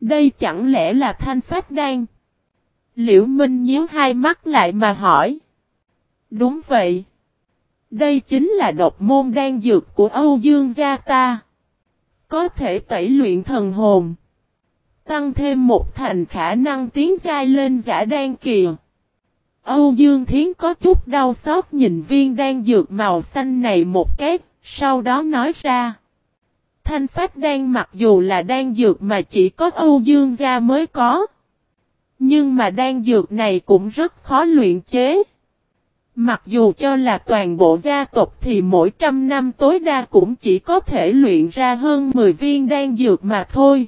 Đây chẳng lẽ là thanh phách đan? Liễu Minh nhíu hai mắt lại mà hỏi. Đúng vậy. Đây chính là độc môn đan dược của Âu Dương gia ta. Có thể tẩy luyện thần hồn. Tăng thêm một thành khả năng tiến giai lên giả đan kỳ. Âu Dương Thiến có chút đau xót nhìn viên đan dược màu xanh này một cái, sau đó nói ra. Thanh phách đan mặc dù là đan dược mà chỉ có Âu Dương gia mới có. Nhưng mà đan dược này cũng rất khó luyện chế. Mặc dù cho là toàn bộ gia tộc thì mỗi 100 năm tối đa cũng chỉ có thể luyện ra hơn 10 viên đan dược mà thôi.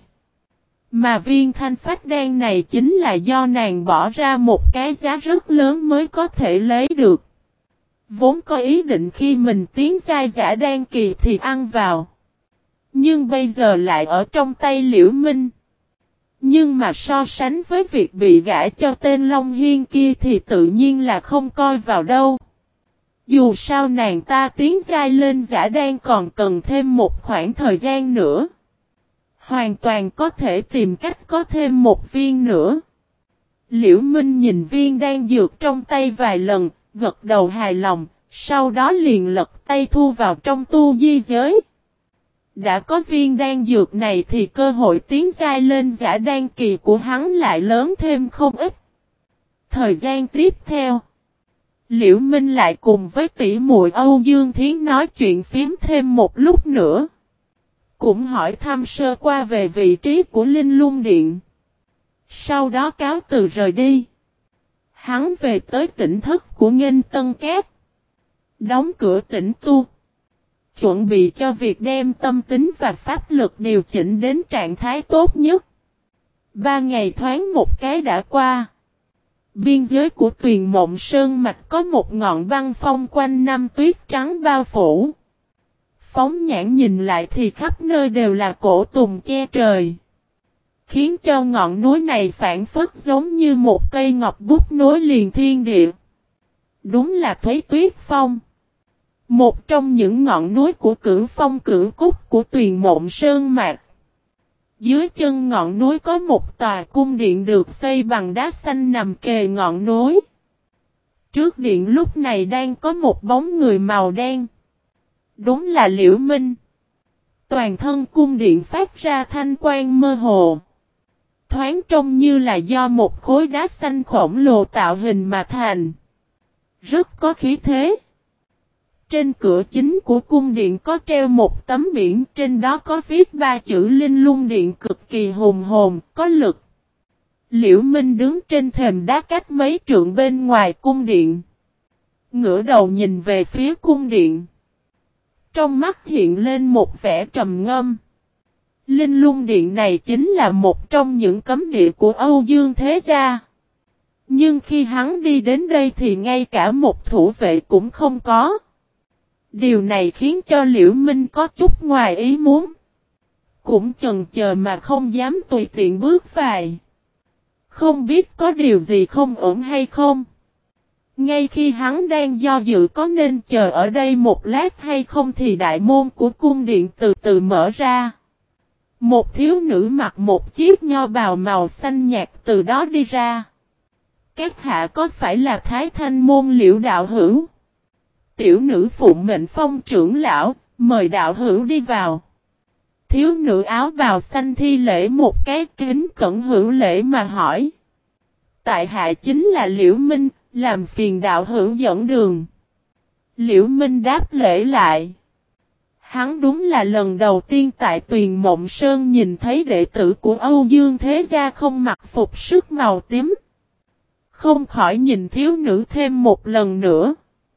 Mà viên thanh phách đan này chính là do nàng bỏ ra một cái giá rất lớn mới có thể lấy được. Vốn có ý định khi mình tiến giai giả đan kỳ thì ăn vào. Nhưng bây giờ lại ở trong tay Liễu Minh. Nhưng mà so sánh với việc bị gã cho tên Long Hiên kia thì tự nhiên là không coi vào đâu. Dù sao nàng ta tiến giai lên giả đan còn cần thêm một khoảng thời gian nữa. Hoàn toàn có thể tìm cách có thêm một viên nữa. Liễu Minh nhìn viên đan dược trong tay vài lần, gật đầu hài lòng, sau đó liền lật tay thu vào trong tu di giới. Đã có viên đan dược này thì cơ hội tiến giai lên giả đan kỳ của hắn lại lớn thêm không ít. Thời gian tiếp theo, Liễu Minh lại cùng với tỷ muội Âu Dương Thiến nói chuyện phím thêm một lúc nữa. Cũng hỏi thăm sơ qua về vị trí của Linh Lung Điện. Sau đó cáo từ rời đi. Hắn về tới tỉnh thất của Nghênh Tân Cát. Đóng cửa tỉnh tu. Chuẩn bị cho việc đem tâm tính và pháp lực điều chỉnh đến trạng thái tốt nhất. 3 ngày thoáng một cái đã qua. Biên giới của Tuyền Mộng Sơn Mạch có một ngọn băng phong quanh năm tuyết trắng bao phủ. Phóng nhãn nhìn lại thì khắp nơi đều là cổ tùng che trời. Khiến cho ngọn núi này phản phất giống như một cây ngọc bút nối liền thiên địa. Đúng là Thuế Tuyết Phong. Một trong những ngọn núi của Cửu Phong Cửu Cúc của Tuyền Mộng Sơn Mạch. Dưới chân ngọn núi có một tòa cung điện được xây bằng đá xanh nằm kề ngọn núi. Trước điện lúc này đang có một bóng người màu đen. Đúng là Liễu Minh. Toàn thân cung điện phát ra thanh quang mơ hồ. Thoáng trông như là do một khối đá xanh khổng lồ tạo hình mà thành. Rất có khí thế. Trên cửa chính của cung điện có treo một tấm biển, trên đó có viết 3 chữ Linh Lung Điện cực kỳ hùng hồn, có lực. Liễu Minh đứng trên thềm đá cách mấy trượng bên ngoài cung điện. Ngửa đầu nhìn về phía cung điện. Trong mắt hiện lên một vẻ trầm ngâm. Linh Lung Điện này chính là một trong những cấm địa của Âu Dương Thế Gia. Nhưng khi hắn đi đến đây thì ngay cả một thủ vệ cũng không có. Điều này khiến cho Liễu Minh có chút ngoài ý muốn. Cũng chần chờ mà không dám tùy tiện bước vào. Không biết có điều gì không ổn hay không. Ngay khi hắn đang do dự có nên chờ ở đây một lát hay không thì đại môn của cung điện từ từ mở ra. Một thiếu nữ mặc một chiếc nho bào màu xanh nhạt từ đó đi ra. Các hạ có phải là Thái Thanh môn Liễu đạo hữu? Tiểu nữ phụng mệnh Phong trưởng lão, mời đạo hữu đi vào. Thiếu nữ áo bào xanh thi lễ một cái kính cẩn hữu lễ mà hỏi. Tại hạ chính là Liễu Minh, làm phiền đạo hữu dẫn đường. Liễu Minh đáp lễ lại. Hắn đúng là lần đầu tiên tại Tuyền Mộng Sơn nhìn thấy đệ tử của Âu Dương Thế Gia không mặc phục sức màu tím. Không khỏi nhìn thiếu nữ thêm một lần nữa.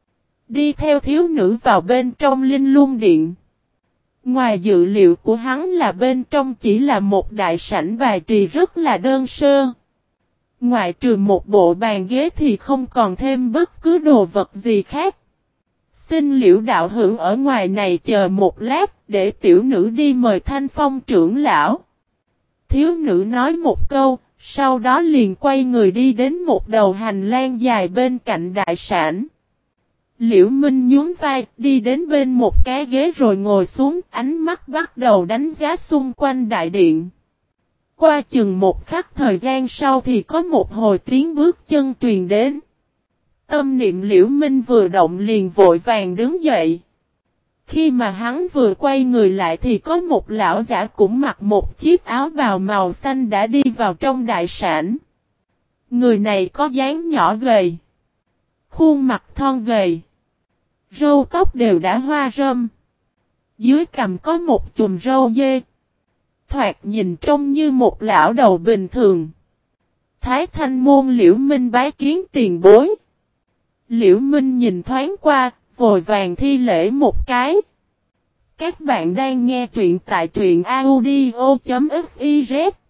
Đi theo thiếu nữ vào bên trong Linh Lung Điện. Ngoài dự liệu của hắn là bên trong chỉ là một đại sảnh bài trì rất là đơn sơ. Ngoại trừ một bộ bàn ghế thì không còn thêm bất cứ đồ vật gì khác. Xin Liễu đạo hữu ở ngoài này chờ một lát để tiểu nữ đi mời Thanh Phong trưởng lão. Thiếu nữ nói một câu, sau đó liền quay người đi đến một đầu hành lang dài bên cạnh đại sảnh. Liễu Minh nhún vai, đi đến bên một cái ghế rồi ngồi xuống, ánh mắt bắt đầu đánh giá xung quanh đại điện. Qua chừng một khắc thời gian sau thì có một hồi tiếng bước chân truyền đến. Tâm niệm Liễu Minh vừa động liền vội vàng đứng dậy. Khi mà hắn vừa quay người lại thì có một lão giả cũng mặc một chiếc áo bào màu xanh đã đi vào trong đại sảnh. Người này có dáng nhỏ gầy, khuôn mặt thon gầy, râu tóc đều đã hoa râm. Dưới cằm có một chùm râu dê. Thoạt nhìn trông như một lão đầu bình thường. Thái Thanh môn Liễu Minh bái kiến tiền bối. Liễu Minh nhìn thoáng qua, vội vàng thi lễ một cái. Các bạn đang nghe truyện tại truyện audio.fiz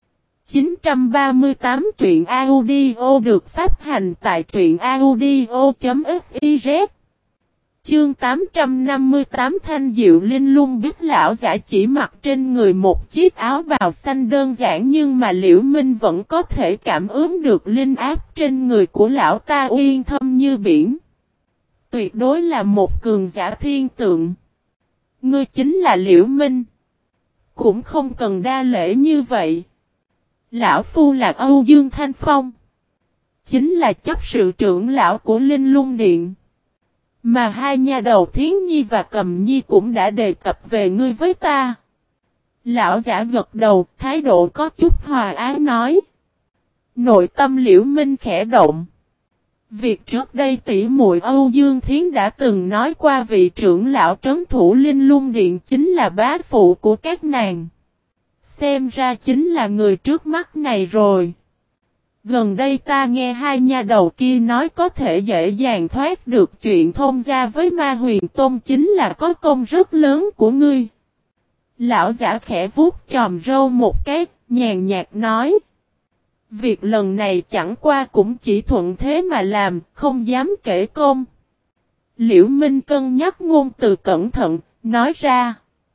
938 truyện audio được phát hành tại truyện audio.fiz. Chương 858 Thanh Diệu Linh Lung biết lão giả chỉ mặc trên người một chiếc áo bào xanh đơn giản nhưng mà Liễu Minh vẫn có thể cảm ứng được linh áp trên người của lão ta uyên thâm như biển. Tuyệt đối là một cường giả thiên tượng. Ngươi chính là Liễu Minh. Cũng không cần đa lễ như vậy. Lão phu là Âu Dương Thanh Phong. Chính là chấp sự trưởng lão của Linh Lung Điện. Mà hai nha đầu Thiến Nhi và Cầm Nhi cũng đã đề cập về ngươi với ta. Lão giả gật đầu, thái độ có chút hòa ái nói. Nội tâm Liễu Minh khẽ động. Việc trước đây tỷ muội Âu Dương Thiến đã từng nói qua vị trưởng lão trấn thủ Linh Lung Điện chính là bá phụ của các nàng. Xem ra chính là người trước mắt này rồi. Gần đây ta nghe hai nha đầu kia nói có thể dễ dàng thoát được chuyện thông gia với Ma Huyền Tôn chính là có công rất lớn của ngươi. Lão giả khẽ vuốt chòm râu một cái, nhàn nhạt nói. Việc lần này chẳng qua cũng chỉ thuận thế mà làm, không dám kể công. Liễu Minh cân nhắc ngôn từ cẩn thận, nói ra.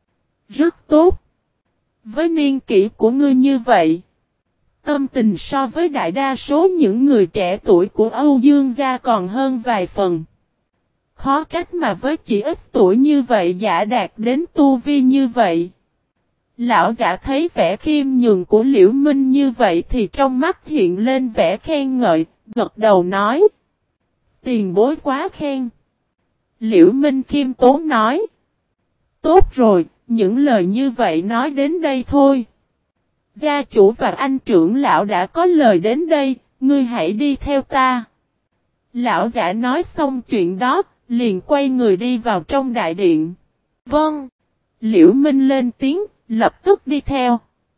Rất tốt. Với niên kỷ của ngươi như vậy. Tâm tình so với đại đa số những người trẻ tuổi của Âu Dương gia còn hơn vài phần. Khó trách mà với chỉ ít tuổi như vậy giả đạt đến tu vi như vậy. Lão giả thấy vẻ khiêm nhường của Liễu Minh như vậy thì trong mắt hiện lên vẻ khen ngợi, gật đầu nói. Tiền bối quá khen. Liễu Minh khiêm tốn nói. Tốt rồi, những lời như vậy nói đến đây thôi. Gia chủ và anh trưởng lão đã có lời đến đây, ngươi hãy đi theo ta. Lão giả nói xong chuyện đó, liền quay người đi vào trong đại điện. Vâng. Liễu Minh lên tiếng, lập tức đi theo.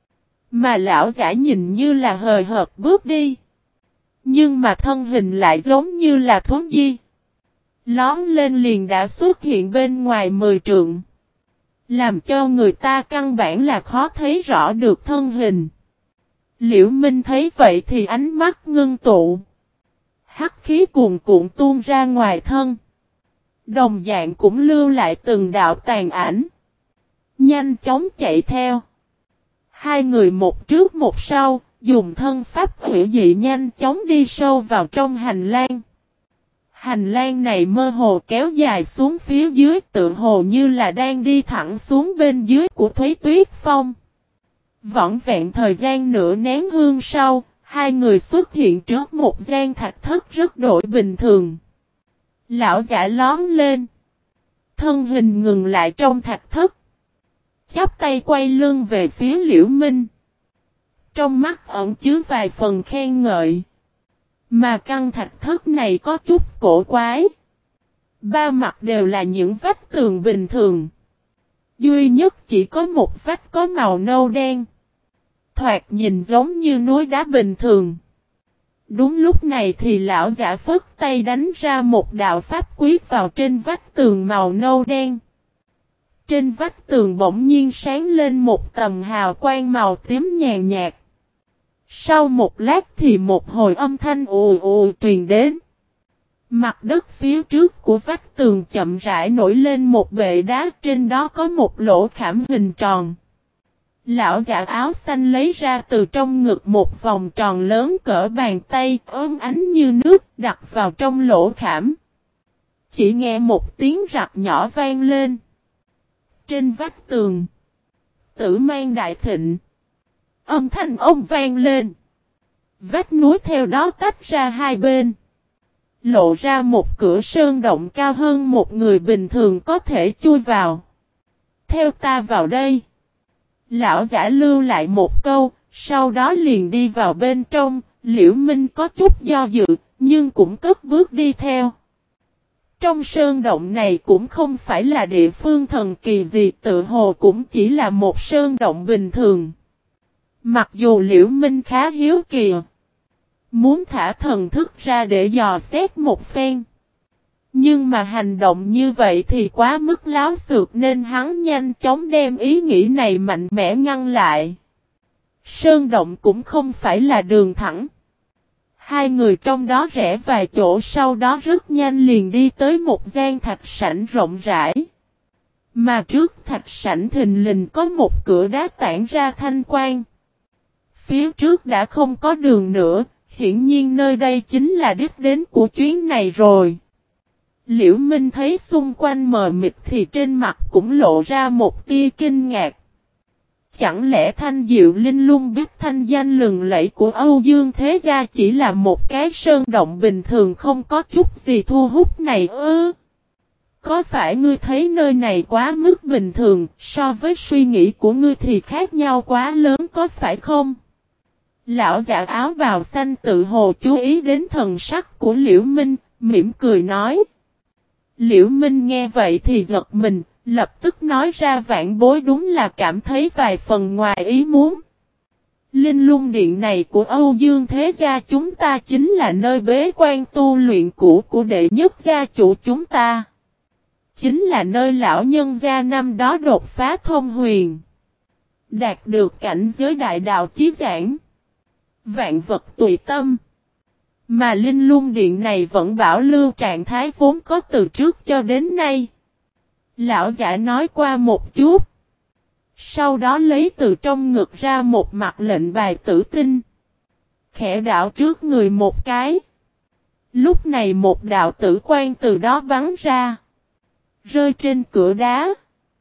Mà lão giả nhìn như là hời hợt bước đi. Nhưng mà thân hình lại giống như là thuấn di. Lón lên liền đã xuất hiện bên ngoài 10 trượng. Làm cho người ta căn bản là khó thấy rõ được thân hình. Liễu Minh thấy vậy thì ánh mắt ngưng tụ. Hắc khí cuồn cuộn tuôn ra ngoài thân. Đồng dạng cũng lưu lại từng đạo tàn ảnh. Nhanh chóng chạy theo. Hai người một trước một sau, dùng thân pháp hủy dị nhanh chóng đi sâu vào trong hành lang. Hành lang này mơ hồ kéo dài xuống phía dưới tự hồ như là đang đi thẳng xuống bên dưới của Thúy Tuyết Phong. Vỏn vẹn thời gian nửa nén hương sau, hai người xuất hiện trước một gian thạch thất rất đổi bình thường. Lão giả lón lên. Thân hình ngừng lại trong thạch thất. Chắp tay quay lưng về phía Liễu Minh. Trong mắt ẩn chứa vài phần khen ngợi. Mà căn thạch thất này có chút cổ quái. Ba mặt đều là những vách tường bình thường. Duy nhất chỉ có một vách có màu nâu đen. Thoạt nhìn giống như núi đá bình thường. Đúng lúc này thì lão giả phất tay đánh ra một đạo pháp quyết vào trên vách tường màu nâu đen. Trên vách tường bỗng nhiên sáng lên một tầng hào quang màu tím nhàn nhạt. Sau một lát thì một hồi âm thanh ù ù truyền đến. Mặt đất phía trước của vách tường chậm rãi nổi lên một bệ đá, trên đó có một lỗ khảm hình tròn. Lão giả áo xanh lấy ra từ trong ngực một vòng tròn lớn cỡ bàn tay, ốm ánh như nước, đặt vào trong lỗ khảm. Chỉ nghe một tiếng rặc nhỏ vang lên. Trên vách tường, Tử Mang đại thịnh. Âm thanh ông vang lên. Vách núi theo đó tách ra hai bên. Lộ ra một cửa sơn động cao hơn một người bình thường có thể chui vào. Theo ta vào đây. Lão giả lưu lại một câu, sau đó liền đi vào bên trong. Liễu Minh có chút do dự, nhưng cũng cất bước đi theo. Trong sơn động này cũng không phải là địa phương thần kỳ gì, tự hồ cũng chỉ là một sơn động bình thường. Mặc dù Liễu Minh khá hiếu kỳ, muốn thả thần thức ra để dò xét một phen. Nhưng mà hành động như vậy thì quá mức láo xược nên hắn nhanh chóng đem ý nghĩ này mạnh mẽ ngăn lại. Sơn động cũng không phải là đường thẳng. Hai người trong đó rẽ vài chỗ, sau đó rất nhanh liền đi tới một gian thạch sảnh rộng rãi. Mà trước thạch sảnh thình lình có một cửa đá tản ra thanh quang. Phía trước đã không có đường nữa, hiển nhiên nơi đây chính là đích đến của chuyến này rồi. Liễu Minh thấy xung quanh mờ mịt thì trên mặt cũng lộ ra một tia kinh ngạc. Chẳng lẽ Thanh Diệu Linh Lung biết thanh danh lừng lẫy của Âu Dương Thế Gia chỉ là một cái sơn động bình thường không có chút gì thu hút này ư? Có phải ngươi thấy nơi này quá mức bình thường, so với suy nghĩ của ngươi thì khác nhau quá lớn có phải không? Lão giả áo bào xanh tự hồ chú ý đến thần sắc của Liễu Minh, mỉm cười nói. Liễu Minh nghe vậy thì giật mình, lập tức nói ra vãn bối đúng là cảm thấy vài phần ngoài ý muốn. Linh Lung Điện này của Âu Dương Thế Gia chúng ta chính là nơi bế quan tu luyện cũ của đệ nhất gia chủ chúng ta. Chính là nơi lão nhân gia năm đó đột phá thông huyền. Đạt được cảnh giới đại đạo chí giảng. Vạn vật tùy tâm. Mà Linh Lung Điện này vẫn bảo lưu trạng thái vốn có từ trước cho đến nay. Lão giả nói qua một chút. Sau đó lấy từ trong ngực ra một mặt lệnh bài tử tinh. Khẽ đảo trước người một cái. Lúc này một đạo tử quang từ đó bắn ra. Rơi trên cửa đá.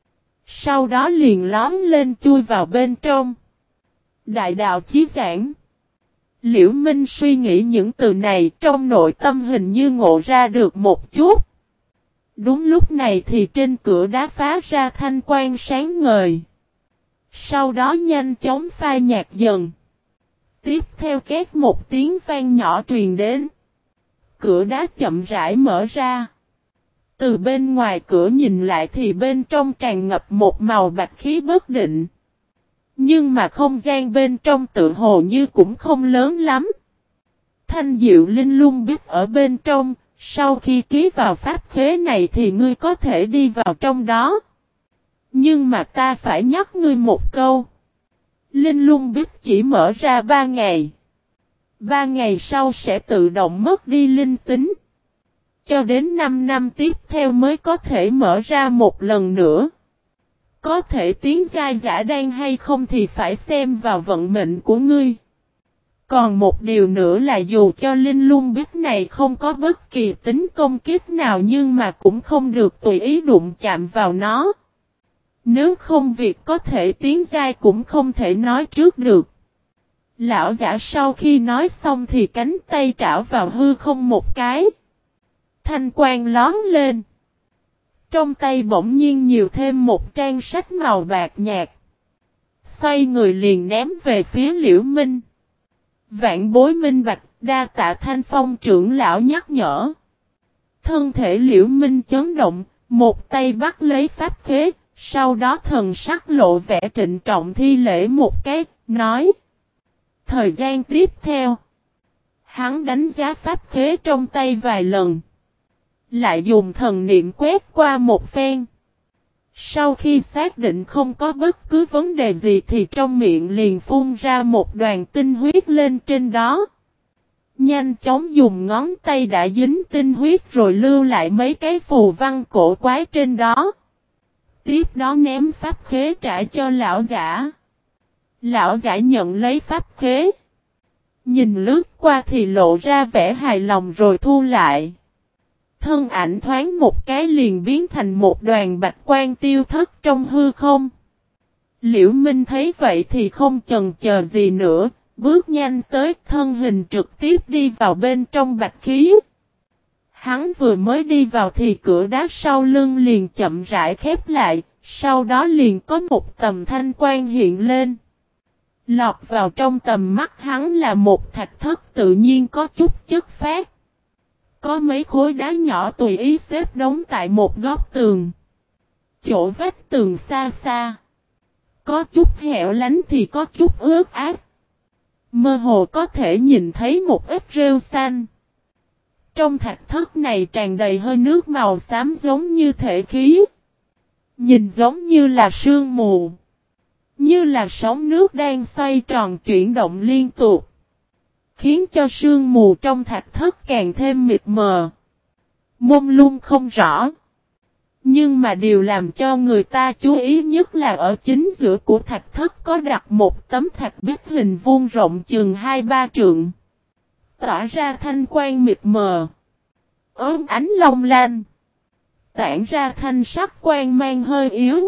Sau đó liền lóm lên chui vào bên trong. Đại đạo chí giảng. Liễu Minh suy nghĩ những từ này trong nội tâm hình như ngộ ra được một chút. Đúng lúc này thì trên cửa đá phá ra thanh quang sáng ngời. Sau đó nhanh chóng phai nhạt dần. Tiếp theo két một tiếng vang nhỏ truyền đến. Cửa đá chậm rãi mở ra. Từ bên ngoài cửa nhìn lại thì bên trong tràn ngập một màu bạch khí bất định. Nhưng mà không gian bên trong tự hồ như cũng không lớn lắm. Thanh Diệu Linh Lung biết ở bên trong, sau khi ký vào pháp khế này thì ngươi có thể đi vào trong đó. Nhưng mà ta phải nhắc ngươi một câu. Linh Lung biết chỉ mở ra 3 ngày. 3 ngày sau sẽ tự động mất đi linh tính. Cho đến 5 năm tiếp theo mới có thể mở ra một lần nữa. Có thể tiến giai giả đan hay không thì phải xem vào vận mệnh của ngươi. Còn một điều nữa là dù cho Linh Lung biết này không có bất kỳ tính công kích nào nhưng mà cũng không được tùy ý đụng chạm vào nó. Nếu không việc có thể tiến giai cũng không thể nói trước được. Lão giả sau khi nói xong thì cánh tay trảo vào hư không một cái. Thanh quang lón lên. Trong tay bỗng nhiên nhiều thêm một trang sách màu bạc nhạt. Xoay người liền ném về phía Liễu Minh. Vạn bối minh bạch, đa tạ Thanh Phong trưởng lão nhắc nhở. Thân thể Liễu Minh chấn động, một tay bắt lấy pháp khế, sau đó thần sắc lộ vẻ trịnh trọng thi lễ một cái, nói. Thời gian tiếp theo, hắn đánh giá pháp khế trong tay vài lần. Lại dùng thần niệm quét qua một phen. Sau khi xác định không có bất cứ vấn đề gì thì trong miệng liền phun ra một đoàn tinh huyết lên trên đó. Nhanh chóng dùng ngón tay đã dính tinh huyết rồi lưu lại mấy cái phù văn cổ quái trên đó. Tiếp đó ném pháp khế trả cho lão giả. Lão giả nhận lấy pháp khế. Nhìn lướt qua thì lộ ra vẻ hài lòng rồi thu lại. Thân ảnh thoáng một cái liền biến thành một đoàn bạch quang tiêu thất trong hư không. Liễu Minh thấy vậy thì không chần chờ gì nữa, bước nhanh tới, thân hình trực tiếp đi vào bên trong bạch khí. Hắn vừa mới đi vào thì cửa đá sau lưng liền chậm rãi khép lại, sau đó liền có một tầm thanh quang hiện lên. Lọt vào trong tầm mắt hắn là một thạch thất tự nhiên có chút chất phát. Có mấy khối đá nhỏ tùy ý xếp đống tại một góc tường. Chỗ vách tường xa xa. Có chút hẻo lánh thì có chút ướt át. Mơ hồ có thể nhìn thấy một ít rêu xanh. Trong thạch thất này tràn đầy hơi nước màu xám giống như thể khí. Nhìn giống như là sương mù. Như là sóng nước đang xoay tròn chuyển động liên tục. Khiến cho sương mù trong thạch thất càng thêm mịt mờ. Mông lung không rõ. Nhưng mà điều làm cho người ta chú ý nhất là ở chính giữa của thạch thất có đặt một tấm thạch bích hình vuông rộng chừng 2-3 trượng. Tỏa ra thanh quang mịt mờ. Ốm ánh long lanh. Tản ra thanh sắc quang mang hơi yếu.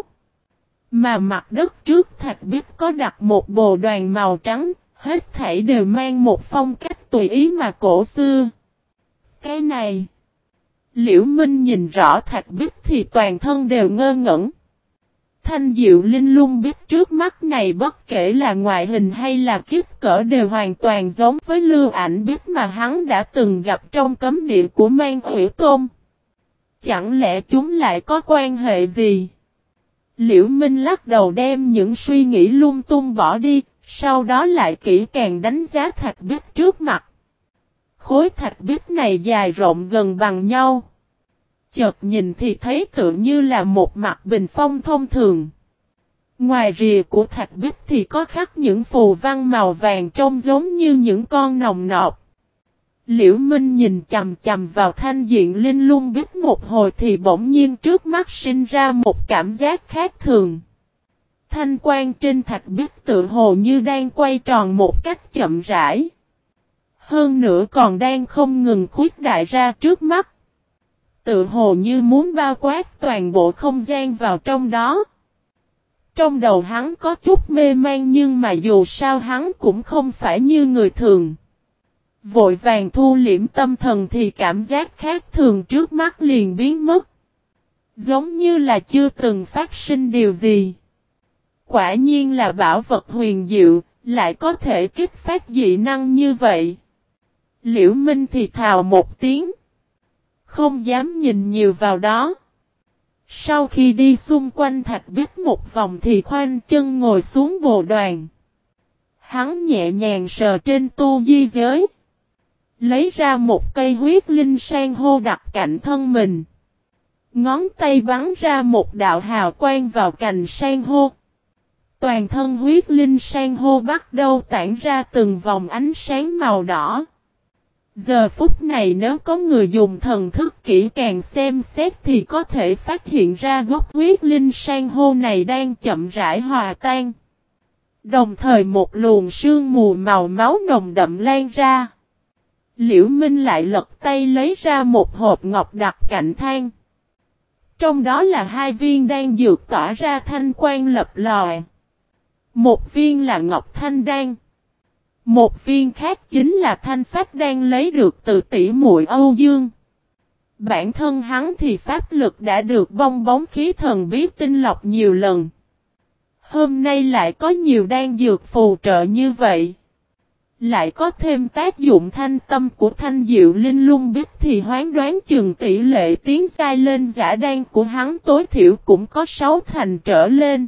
Mà mặt đất trước thạch bích có đặt một bồ đoàn màu trắng. Hết thảy đều mang một phong cách tùy ý mà cổ xưa. Cái này. Liễu Minh nhìn rõ thạch bích thì toàn thân đều ngơ ngẩn. Thanh diệu linh lung bích trước mắt này bất kể là ngoại hình hay là kích cỡ đều hoàn toàn giống với lưu ảnh bích mà hắn đã từng gặp trong cấm địa của Man Hủy Tôn. Chẳng lẽ chúng lại có quan hệ gì? Liễu Minh lắc đầu đem những suy nghĩ lung tung bỏ đi, sau đó lại kỹ càng đánh giá thạch bích trước mặt. Khối thạch bích này dài rộng gần bằng nhau. Chợt nhìn thì thấy tự như là một mặt bình phong thông thường. Ngoài rìa của thạch bích thì có khắc những phù văn màu vàng trông giống như những con nòng nọc. Liễu Minh nhìn chằm chằm vào thanh diện linh lung bích một hồi thì bỗng nhiên trước mắt sinh ra một cảm giác khác thường. Thanh quang trên thạch bích tự hồ như đang quay tròn một cách chậm rãi. Hơn nữa còn đang không ngừng khuếch đại ra trước mắt. Tự hồ như muốn bao quát toàn bộ không gian vào trong đó. Trong đầu hắn có chút mê man nhưng mà dù sao hắn cũng không phải như người thường. Vội vàng thu liễm tâm thần thì cảm giác khác thường trước mắt liền biến mất. Giống như là chưa từng phát sinh điều gì. Quả nhiên là bảo vật huyền diệu, lại có thể kích phát dị năng như vậy. Liễu Minh thì thào một tiếng. Không dám nhìn nhiều vào đó. Sau khi đi xung quanh thạch bích một vòng thì khoanh chân ngồi xuống bồ đoàn. Hắn nhẹ nhàng sờ trên tu di giới. Lấy ra một cây huyết linh san hô đặt cạnh thân mình. Ngón tay bắn ra một đạo hào quang vào cành san hô. Toàn thân huyết linh san hô bắt đầu tản ra từng vòng ánh sáng màu đỏ. Giờ phút này nếu có người dùng thần thức kỹ càng xem xét thì có thể phát hiện ra gốc huyết linh san hô này đang chậm rãi hòa tan. Đồng thời một luồng sương mù màu máu nồng đậm lan ra. Liễu Minh lại lật tay lấy ra một hộp ngọc đặt cạnh than. Trong đó là 2 viên đan dược tỏa ra thanh quang lập lòe. Một viên là ngọc thanh đan. Một viên khác chính là thanh phách đan lấy được từ tỷ muội Âu Dương. Bản thân hắn thì pháp lực đã được bong bóng khí thần bí tinh lọc nhiều lần. Hôm nay lại có nhiều đan dược phù trợ như vậy. Lại có thêm tác dụng thanh tâm của thanh diệu linh lung bích thì hoán đoán chừng tỷ lệ tiến giai lên giả đan của hắn tối thiểu cũng có 6 thành trở lên.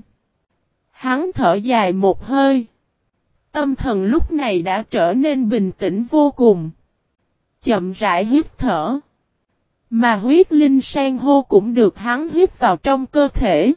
Hắn thở dài một hơi. Tâm thần lúc này đã trở nên bình tĩnh vô cùng. Chậm rãi hít thở. Mà huyết linh san hô cũng được hắn hít vào trong cơ thể.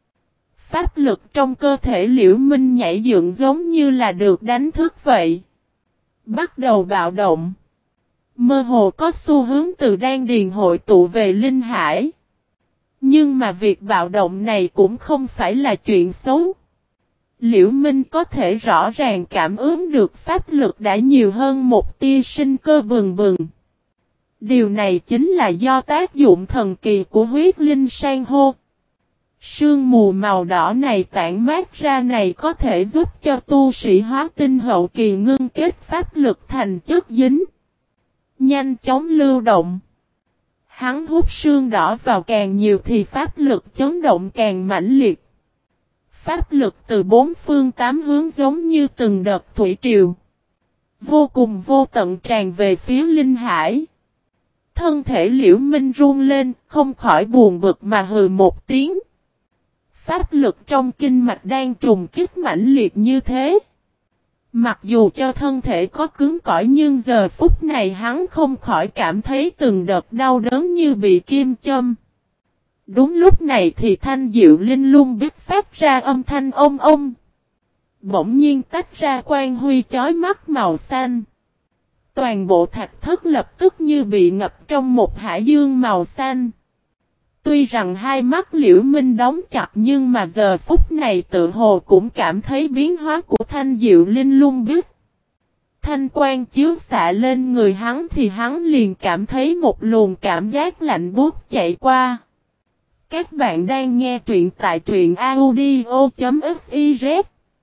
Pháp lực trong cơ thể Liễu Minh nhảy dựng giống như là được đánh thức vậy. Bắt đầu bạo động. Mơ hồ có xu hướng từ đan điền hội tụ về linh hải. Nhưng mà việc bạo động này cũng không phải là chuyện xấu. Liễu Minh có thể rõ ràng cảm ứng được pháp lực đã nhiều hơn một tia sinh cơ bừng bừng. Điều này chính là do tác dụng thần kỳ của huyết linh san hô. Sương mù màu đỏ này tản mát ra này có thể giúp cho tu sĩ hóa tinh hậu kỳ ngưng kết pháp lực thành chất dính, nhanh chóng lưu động. Hắn hút sương đỏ vào càng nhiều thì pháp lực chấn động càng mãnh liệt. Pháp lực từ bốn phương tám hướng giống như từng đợt thủy triều, vô cùng vô tận tràn về phía linh hải. Thân thể Liễu Minh run lên, không khỏi buồn bực mà hừ một tiếng. Pháp lực trong kinh mạch đang trùng kích mãnh liệt như thế. Mặc dù cho thân thể có cứng cỏi nhưng giờ phút này hắn không khỏi cảm thấy từng đợt đau đớn như bị kim châm. Đúng lúc này thì thanh diệu linh lung biết phát ra âm thanh ông ông. Bỗng nhiên tách ra quang huy chói mắt màu xanh. Toàn bộ thạch thất lập tức như bị ngập trong một hải dương màu xanh. Tuy rằng hai mắt Liễu Minh đóng chặt nhưng mà giờ phút này tự hồ cũng cảm thấy biến hóa của thanh diệu linh lung biết. Thanh quang chiếu xạ lên người hắn thì hắn liền cảm thấy một luồng cảm giác lạnh buốt chạy qua. Các bạn đang nghe truyện tại truyện audio.fiz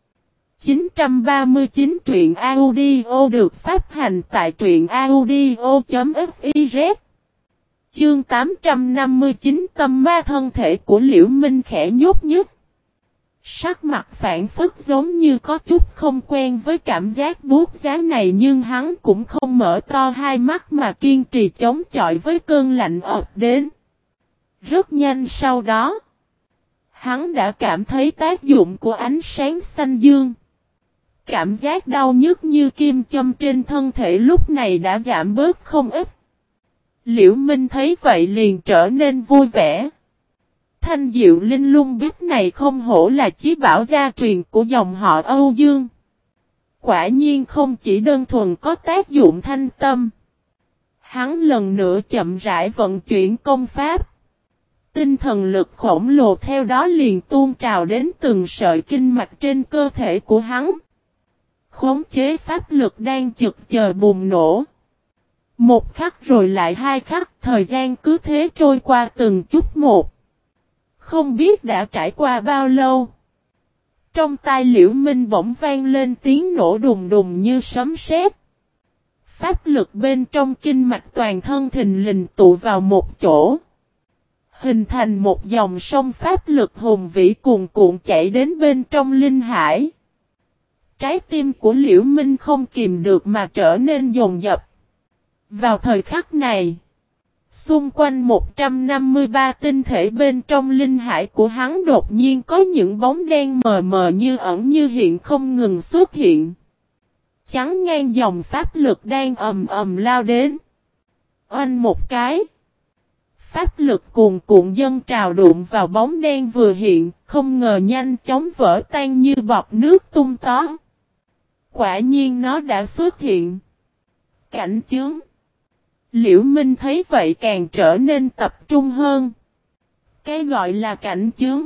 939 truyện audio được phát hành tại truyện audio.fiz. Chương 859 tâm ma thân thể của Liễu Minh khẽ nhúc nhích. Sắc mặt phản phất giống như có chút không quen với cảm giác buốt giá này nhưng hắn cũng không mở to hai mắt mà kiên trì chống chọi với cơn lạnh ập đến. Rất nhanh sau đó, hắn đã cảm thấy tác dụng của ánh sáng xanh dương. Cảm giác đau nhức như kim châm trên thân thể lúc này đã giảm bớt không ít. Liễu Minh thấy vậy liền trở nên vui vẻ. Thanh diệu linh lung biết này không hổ là chí bảo gia truyền của dòng họ Âu Dương. Quả nhiên không chỉ đơn thuần có tác dụng thanh tâm. Hắn lần nữa chậm rãi vận chuyển công pháp. Tinh thần lực khổng lồ theo đó liền tuôn trào đến từng sợi kinh mạch trên cơ thể của hắn. Khống chế pháp lực đang chực chờ bùng nổ. Một khắc rồi lại hai khắc, thời gian cứ thế trôi qua từng chút một. Không biết đã trải qua bao lâu. Trong tai Liễu Minh bỗng vang lên tiếng nổ đùng đùng như sấm sét. Pháp lực bên trong kinh mạch toàn thân thình lình tụ vào một chỗ. Hình thành một dòng sông pháp lực hùng vĩ cuồn cuộn chảy đến bên trong linh hải. Trái tim của Liễu Minh không kìm được mà trở nên dồn dập. Vào thời khắc này, xung quanh 153 tinh thể bên trong linh hải của hắn đột nhiên có những bóng đen mờ mờ như ẩn như hiện không ngừng xuất hiện. Chắn ngang dòng pháp lực đang ầm ầm lao đến. Oanh một cái. Pháp lực cuồn cuộn dâng trào đụng vào bóng đen vừa hiện, không ngờ nhanh chóng vỡ tan như bọt nước tung tó. Quả nhiên nó đã xuất hiện. Cảnh chướng. Liễu Minh thấy vậy càng trở nên tập trung hơn. Cái gọi là cảnh chướng.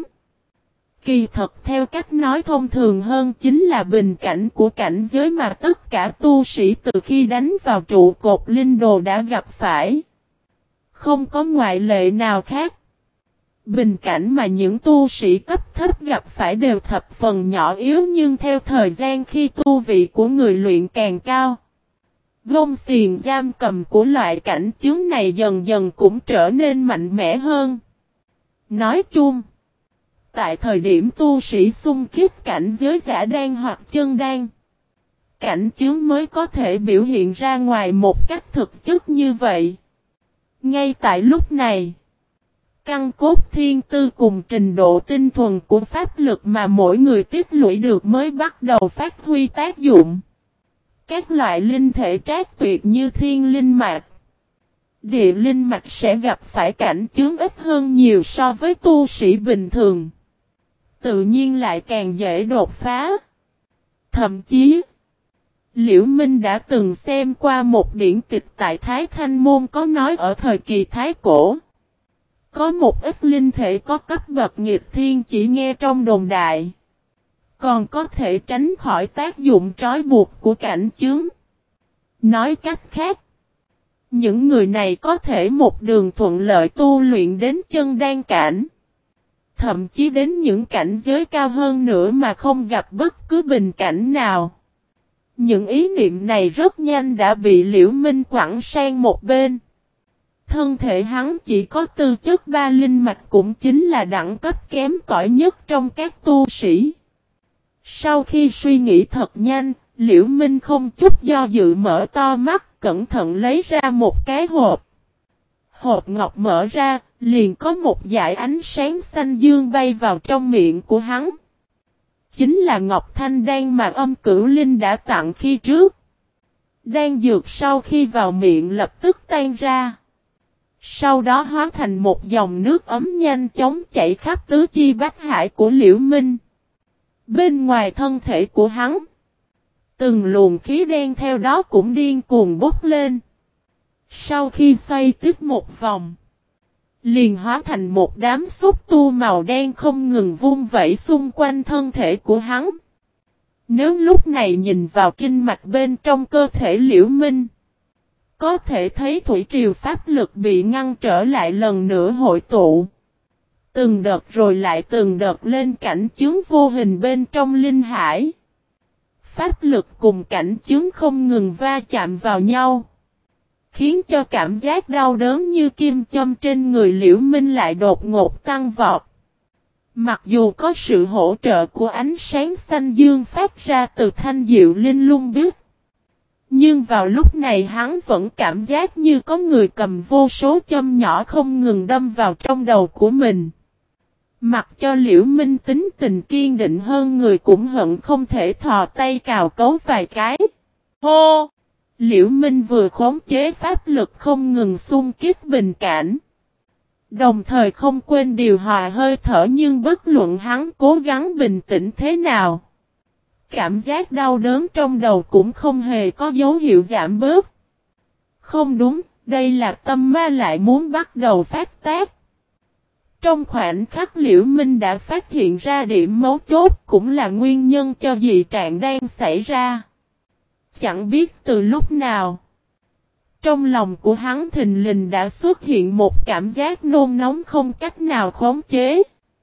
Kỳ thật theo cách nói thông thường hơn chính là bình cảnh của cảnh giới mà tất cả tu sĩ từ khi đánh vào trụ cột linh đồ đã gặp phải. Không có ngoại lệ nào khác. Bình cảnh mà những tu sĩ cấp thấp gặp phải đều thập phần nhỏ yếu nhưng theo thời gian khi tu vị của người luyện càng cao. Gông xiềng giam cầm của loại cảnh chướng này dần dần cũng trở nên mạnh mẽ hơn. Nói chung, tại thời điểm tu sĩ xung kích cảnh giới giả đan hoặc chân đan, cảnh chướng mới có thể biểu hiện ra ngoài một cách thực chất như vậy. Ngay tại lúc này, căn cốt thiên tư cùng trình độ tinh thuần của pháp lực mà mỗi người tích lũy được mới bắt đầu phát huy tác dụng. Các loại linh thể trác tuyệt như thiên linh mạch, địa linh mạch sẽ gặp phải cảnh chướng ít hơn nhiều so với tu sĩ bình thường. Tự nhiên lại càng dễ đột phá. Thậm chí, Liễu Minh đã từng xem qua một điển tịch tại Thái Thanh Môn có nói ở thời kỳ Thái Cổ. Có một ít linh thể có cấp bậc nghịch thiên chỉ nghe trong đồn đại. Còn có thể tránh khỏi tác dụng trói buộc của cảnh chướng. Nói cách khác, những người này có thể một đường thuận lợi tu luyện đến chân đan cảnh. thậm chí đến những cảnh giới cao hơn nữa mà không gặp bất cứ bình cảnh nào. Những ý niệm này rất nhanh đã bị Liễu Minh quẳng sang một bên. Thân thể hắn chỉ có tư chất ba linh mạch, cũng chính là đẳng cấp kém cỏi nhất trong các tu sĩ. Sau khi suy nghĩ thật nhanh, Liễu Minh không chút do dự mở to mắt, cẩn thận lấy ra một cái hộp. Hộp ngọc mở ra, liền có một dải ánh sáng xanh dương bay vào trong miệng của hắn. Chính là Ngọc Thanh Đan mà Âm Cửu Linh đã tặng khi trước. Đan dược sau khi vào miệng lập tức tan ra. Sau đó hóa thành một dòng nước ấm nhanh chóng chảy khắp tứ chi bách hải của Liễu Minh. Bên ngoài thân thể của hắn, từng luồng khí đen theo đó cũng điên cuồng bốc lên. Sau khi xoay tiếp một vòng, liền hóa thành một đám xúc tu màu đen không ngừng vung vẩy xung quanh thân thể của hắn. Nếu lúc này nhìn vào kinh mạch bên trong cơ thể Liễu Minh, có thể thấy thủy triều pháp lực bị ngăn trở lại lần nữa hội tụ. Từng đợt rồi lại từng đợt lên cảnh chướng vô hình bên trong linh hải. Pháp lực cùng cảnh chướng không ngừng va chạm vào nhau, khiến cho cảm giác đau đớn như kim châm trên người Liễu Minh lại đột ngột tăng vọt. Mặc dù có sự hỗ trợ của ánh sáng xanh dương phát ra từ thanh diệu linh lung biết, nhưng vào lúc này hắn vẫn cảm giác như có người cầm vô số châm nhỏ không ngừng đâm vào trong đầu của mình. Mặc cho Liễu Minh tính tình kiên định hơn người cũng hận không thể thò tay cào cấu vài cái. Hô! Liễu Minh vừa khống chế pháp lực không ngừng xung kích bình cảnh, đồng thời không quên điều hòa hơi thở, nhưng bất luận hắn cố gắng bình tĩnh thế nào, cảm giác đau đớn trong đầu cũng không hề có dấu hiệu giảm bớt. Không đúng, đây là tâm ma lại muốn bắt đầu phát tác. Trong khoảnh khắc Liễu Minh đã phát hiện ra điểm mấu chốt, cũng là nguyên nhân cho dị trạng đang xảy ra. Chẳng biết từ lúc nào, trong lòng của hắn thình lình đã xuất hiện một cảm giác nôn nóng không cách nào khống chế.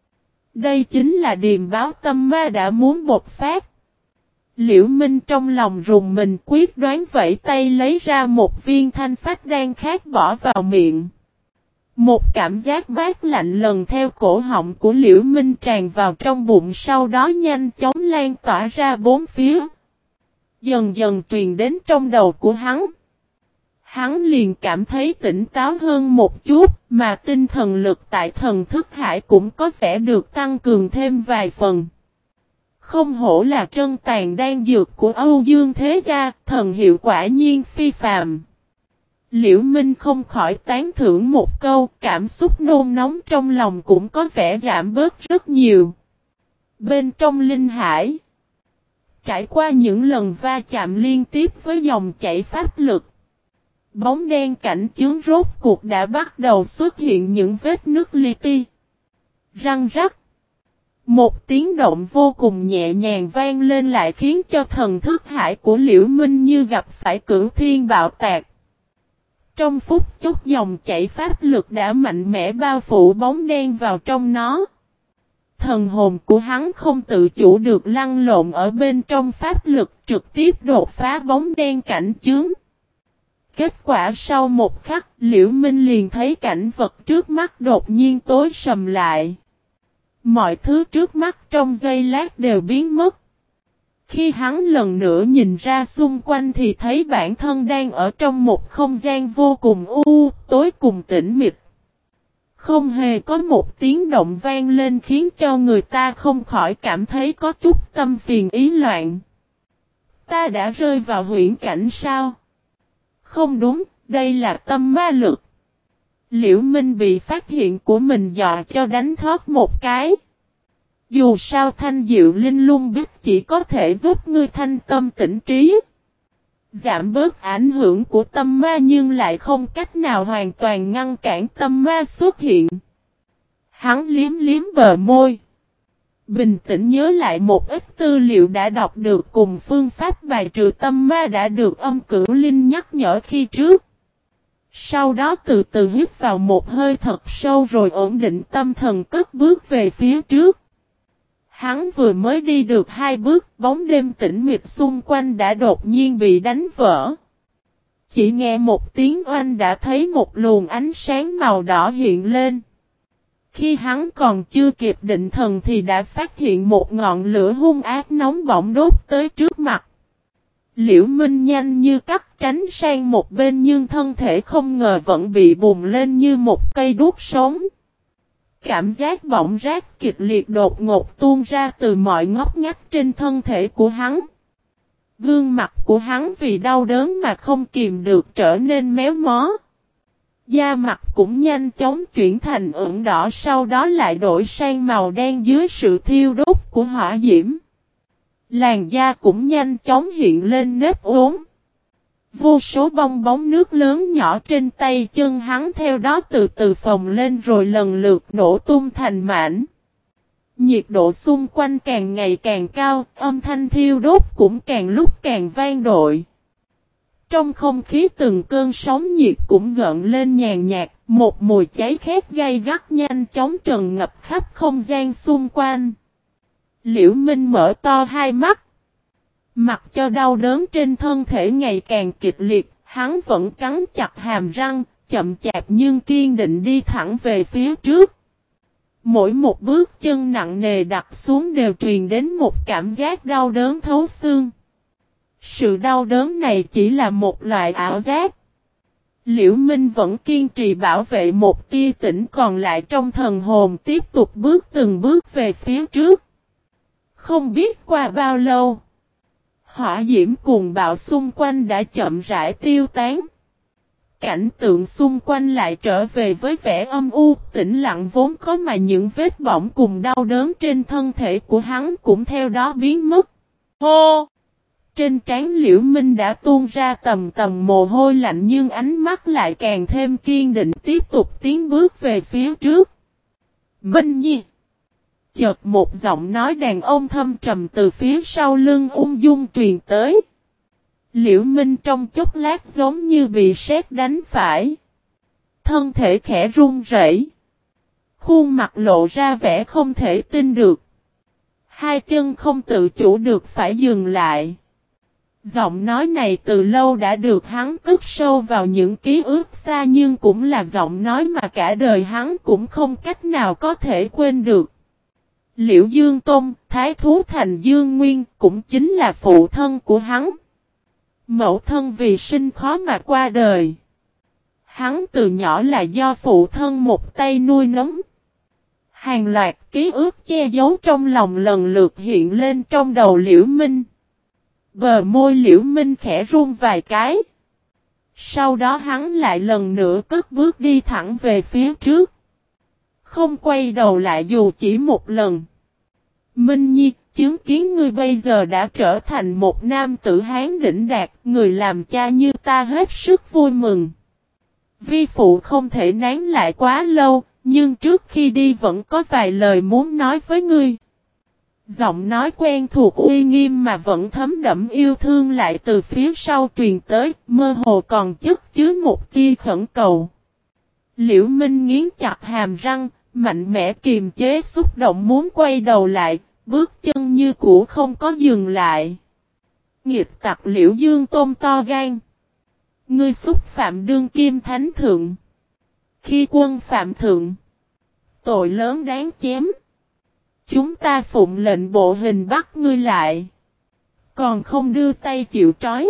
Đây chính là điềm báo tâm ma đã muốn bộc phát. Liễu Minh trong lòng rùng mình, quyết đoán vẫy tay lấy ra một viên thanh phách đan khác bỏ vào miệng. Một cảm giác mát lạnh lần theo cổ họng của Liễu Minh tràn vào trong bụng, sau đó nhanh chóng lan tỏa ra bốn phía, dần dần truyền đến trong đầu của hắn. Hắn liền cảm thấy tỉnh táo hơn một chút, mà tinh thần lực tại thần thức hải cũng có vẻ được tăng cường thêm vài phần. Không hổ là trân tàn đan dược của Âu Dương Thế Gia, thần hiệu quả nhiên phi phàm. Liễu Minh không khỏi tán thưởng một câu, cảm xúc nôn nóng trong lòng cũng có vẻ giảm bớt rất nhiều. Bên trong linh hải, trải qua những lần va chạm liên tiếp với dòng chảy pháp lực, bóng đen cảnh chướng rốt cuộc đã bắt đầu xuất hiện những vết nứt li ti. Răng rắc. Một tiếng động vô cùng nhẹ nhàng vang lên lại khiến cho thần thức hải của Liễu Minh như gặp phải cửu thiên bạo tạc. Trong phút chốc dòng chảy pháp lực đã mạnh mẽ bao phủ bóng đen vào trong nó. Thần hồn của hắn không tự chủ được lăn lộn ở bên trong pháp lực, trực tiếp đột phá bóng đen cảnh chướng. Kết quả sau một khắc, Liễu Minh liền thấy cảnh vật trước mắt đột nhiên tối sầm lại. Mọi thứ trước mắt trong giây lát đều biến mất. Khi hắn lần nữa nhìn ra xung quanh thì thấy bản thân đang ở trong một không gian vô cùng tối cùng tĩnh mịch. Không hề có một tiếng động vang lên khiến cho người ta không khỏi cảm thấy có chút tâm phiền ý loạn. Ta đã rơi vào huyễn cảnh sao? Không đúng, đây là tâm ma lực. Liễu Minh bị phát hiện của mình dọa cho đánh thoát một cái. Dù sao thanh diệu linh lung biết chỉ có thể giúp ngươi thanh tâm tỉnh trí, giảm bớt ảnh hưởng của tâm ma, nhưng lại không cách nào hoàn toàn ngăn cản tâm ma xuất hiện. Hắn liếm liếm bờ môi, bình tĩnh nhớ lại một ít tư liệu đã đọc được cùng phương pháp bài trừ tâm ma đã được Âm Cửu Linh nhắc nhở khi trước. Sau đó từ từ hít vào một hơi thật sâu rồi ổn định tâm thần cất bước về phía trước. Hắn vừa mới đi được 2 bước, bóng đêm tĩnh mịch xung quanh đã đột nhiên bị đánh vỡ. Chỉ nghe một tiếng oanh đã thấy một luồng ánh sáng màu đỏ hiện lên. Khi hắn còn chưa kịp định thần thì đã phát hiện một ngọn lửa hung ác nóng bỏng đốt tới trước mặt. Liễu Minh nhanh như cắt tránh sang một bên nhưng thân thể không ngờ vẫn bị bùng lên như một cây đuốc sống. Cảm giác bỏng rát kịch liệt đột ngột tuôn ra từ mọi ngóc ngách trên thân thể của hắn. Gương mặt của hắn vì đau đớn mà không kìm được trở nên méo mó. Da mặt cũng nhanh chóng chuyển thành ửng đỏ sau đó lại đổi sang màu đen dưới sự thiêu đốt của hỏa diễm. Làn da cũng nhanh chóng hiện lên nếp ốm. Vô số bong bóng nước lớn nhỏ trên tay chân hắn theo đó từ từ phồng lên rồi lần lượt nổ tung thành mảnh. Nhiệt độ xung quanh càng ngày càng cao, âm thanh thiêu đốt cũng càng lúc càng vang dội. Trong không khí từng cơn sóng nhiệt cũng gợn lên nhàn nhạt, một mùi cháy khét gay gắt nhanh chóng tràn ngập khắp không gian xung quanh. Liễu Minh mở to hai mắt. Mặc cho đau đớn trên thân thể ngày càng kịch liệt, hắn vẫn cắn chặt hàm răng, chậm chạp nhưng kiên định đi thẳng về phía trước. Mỗi một bước chân nặng nề đặt xuống đều truyền đến một cảm giác đau đớn thấu xương. Sự đau đớn này chỉ là một loại ảo giác. Liễu Minh vẫn kiên trì bảo vệ một tia tỉnh còn lại trong thần hồn tiếp tục bước từng bước về phía trước. Không biết qua bao lâu, hỏa diễm cuồng bạo xung quanh đã chậm rãi tiêu tán. Cảnh tượng xung quanh lại trở về với vẻ âm u, tĩnh lặng vốn có mà những vết bỏng cùng đau đớn trên thân thể của hắn cũng theo đó biến mất. Hô! Trên trán Liễu Minh đã tuôn ra tầm tầm mồ hôi lạnh nhưng ánh mắt lại càng thêm kiên định tiếp tục tiến bước về phía trước. Minh Nhi! Chợt một giọng nói đàn ông thâm trầm từ phía sau lưng ung dung truyền tới. Liễu Minh trong chốc lát giống như bị sét đánh phải. Thân thể khẽ run rẩy. Khuôn mặt lộ ra vẻ không thể tin được. Hai chân không tự chủ được phải dừng lại. Giọng nói này từ lâu đã được hắn cất sâu vào những ký ức xa nhưng cũng là giọng nói mà cả đời hắn cũng không cách nào có thể quên được. Liễu Dương Tôn, Thái Thú Thành Dương Nguyên cũng chính là phụ thân của hắn. Mẫu thân vì sinh khó mà qua đời. Hắn từ nhỏ là do phụ thân một tay nuôi nấng. Hàng loạt ký ức che giấu trong lòng lần lượt hiện lên trong đầu Liễu Minh. Bờ môi Liễu Minh khẽ run vài cái. Sau đó hắn lại lần nữa cất bước đi thẳng về phía trước. Không quay đầu lại dù chỉ một lần. Minh Nhi, chứng kiến ngươi bây giờ đã trở thành một nam tử Hán đỉnh đạt, người làm cha như ta hết sức vui mừng. Vi phụ không thể nán lại quá lâu, nhưng trước khi đi vẫn có vài lời muốn nói với ngươi. Giọng nói quen thuộc uy nghiêm mà vẫn thấm đẫm yêu thương lại từ phía sau truyền tới, mơ hồ còn chất chứa một tia khẩn cầu. Liễu Minh nghiến chặt hàm răng, mạnh mẽ kiềm chế xúc động muốn quay đầu lại, bước chân như cũ không có dừng lại. Nghịch tặc Liễu Dương Tôn to gan. Ngươi xúc phạm đương kim thánh thượng. Khi quân phạm thượng, tội lớn đáng chém. Chúng ta phụng lệnh bộ hình bắt ngươi lại. Còn không đưa tay chịu trói.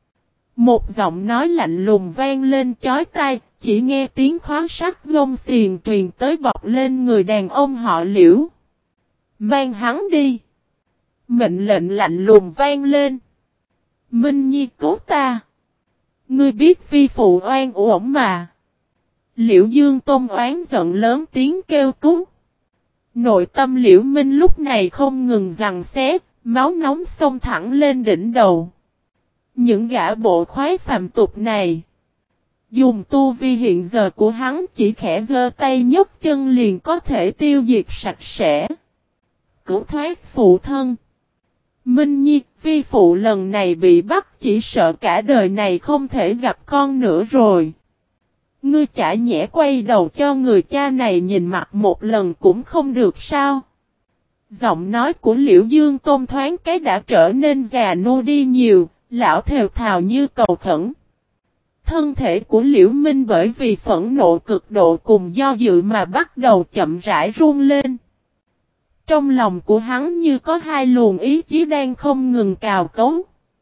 Một giọng nói lạnh lùng vang lên chói tai, chỉ nghe tiếng khóa sắt gông xiềng truyền tới bọc lên người đàn ông họ Liễu. Mang hắn đi. Mệnh lệnh lạnh lùng vang lên. Minh Nhi cứu ta. Ngươi biết vi phụ oan uổng mà. Liễu Dương Tôn oán giận lớn tiếng kêu cứu. Nội tâm Liễu Minh lúc này không ngừng giằng xé, máu nóng xông thẳng lên đỉnh đầu. Những gã bộ khoái phàm tục này, dùng tu vi hiện giờ của hắn chỉ khẽ giơ tay nhấc chân liền có thể tiêu diệt sạch sẽ. Cứu thoát phụ thân. Minh Nhi, vi phụ lần này bị bắt chỉ sợ cả đời này không thể gặp con nữa rồi. Ngươi chả nhẽ quay đầu cho người cha này nhìn mặt một lần cũng không được sao? Giọng nói của Liễu Dương Tôn thoáng cái đã trở nên già nua đi nhiều, lão thều thào như cầu khẩn. Thân thể của Liễu Minh bởi vì phẫn nộ cực độ cùng do dự mà bắt đầu chậm rãi run lên. Trong lòng của hắn như có hai luồng ý chí đang không ngừng cào cấu.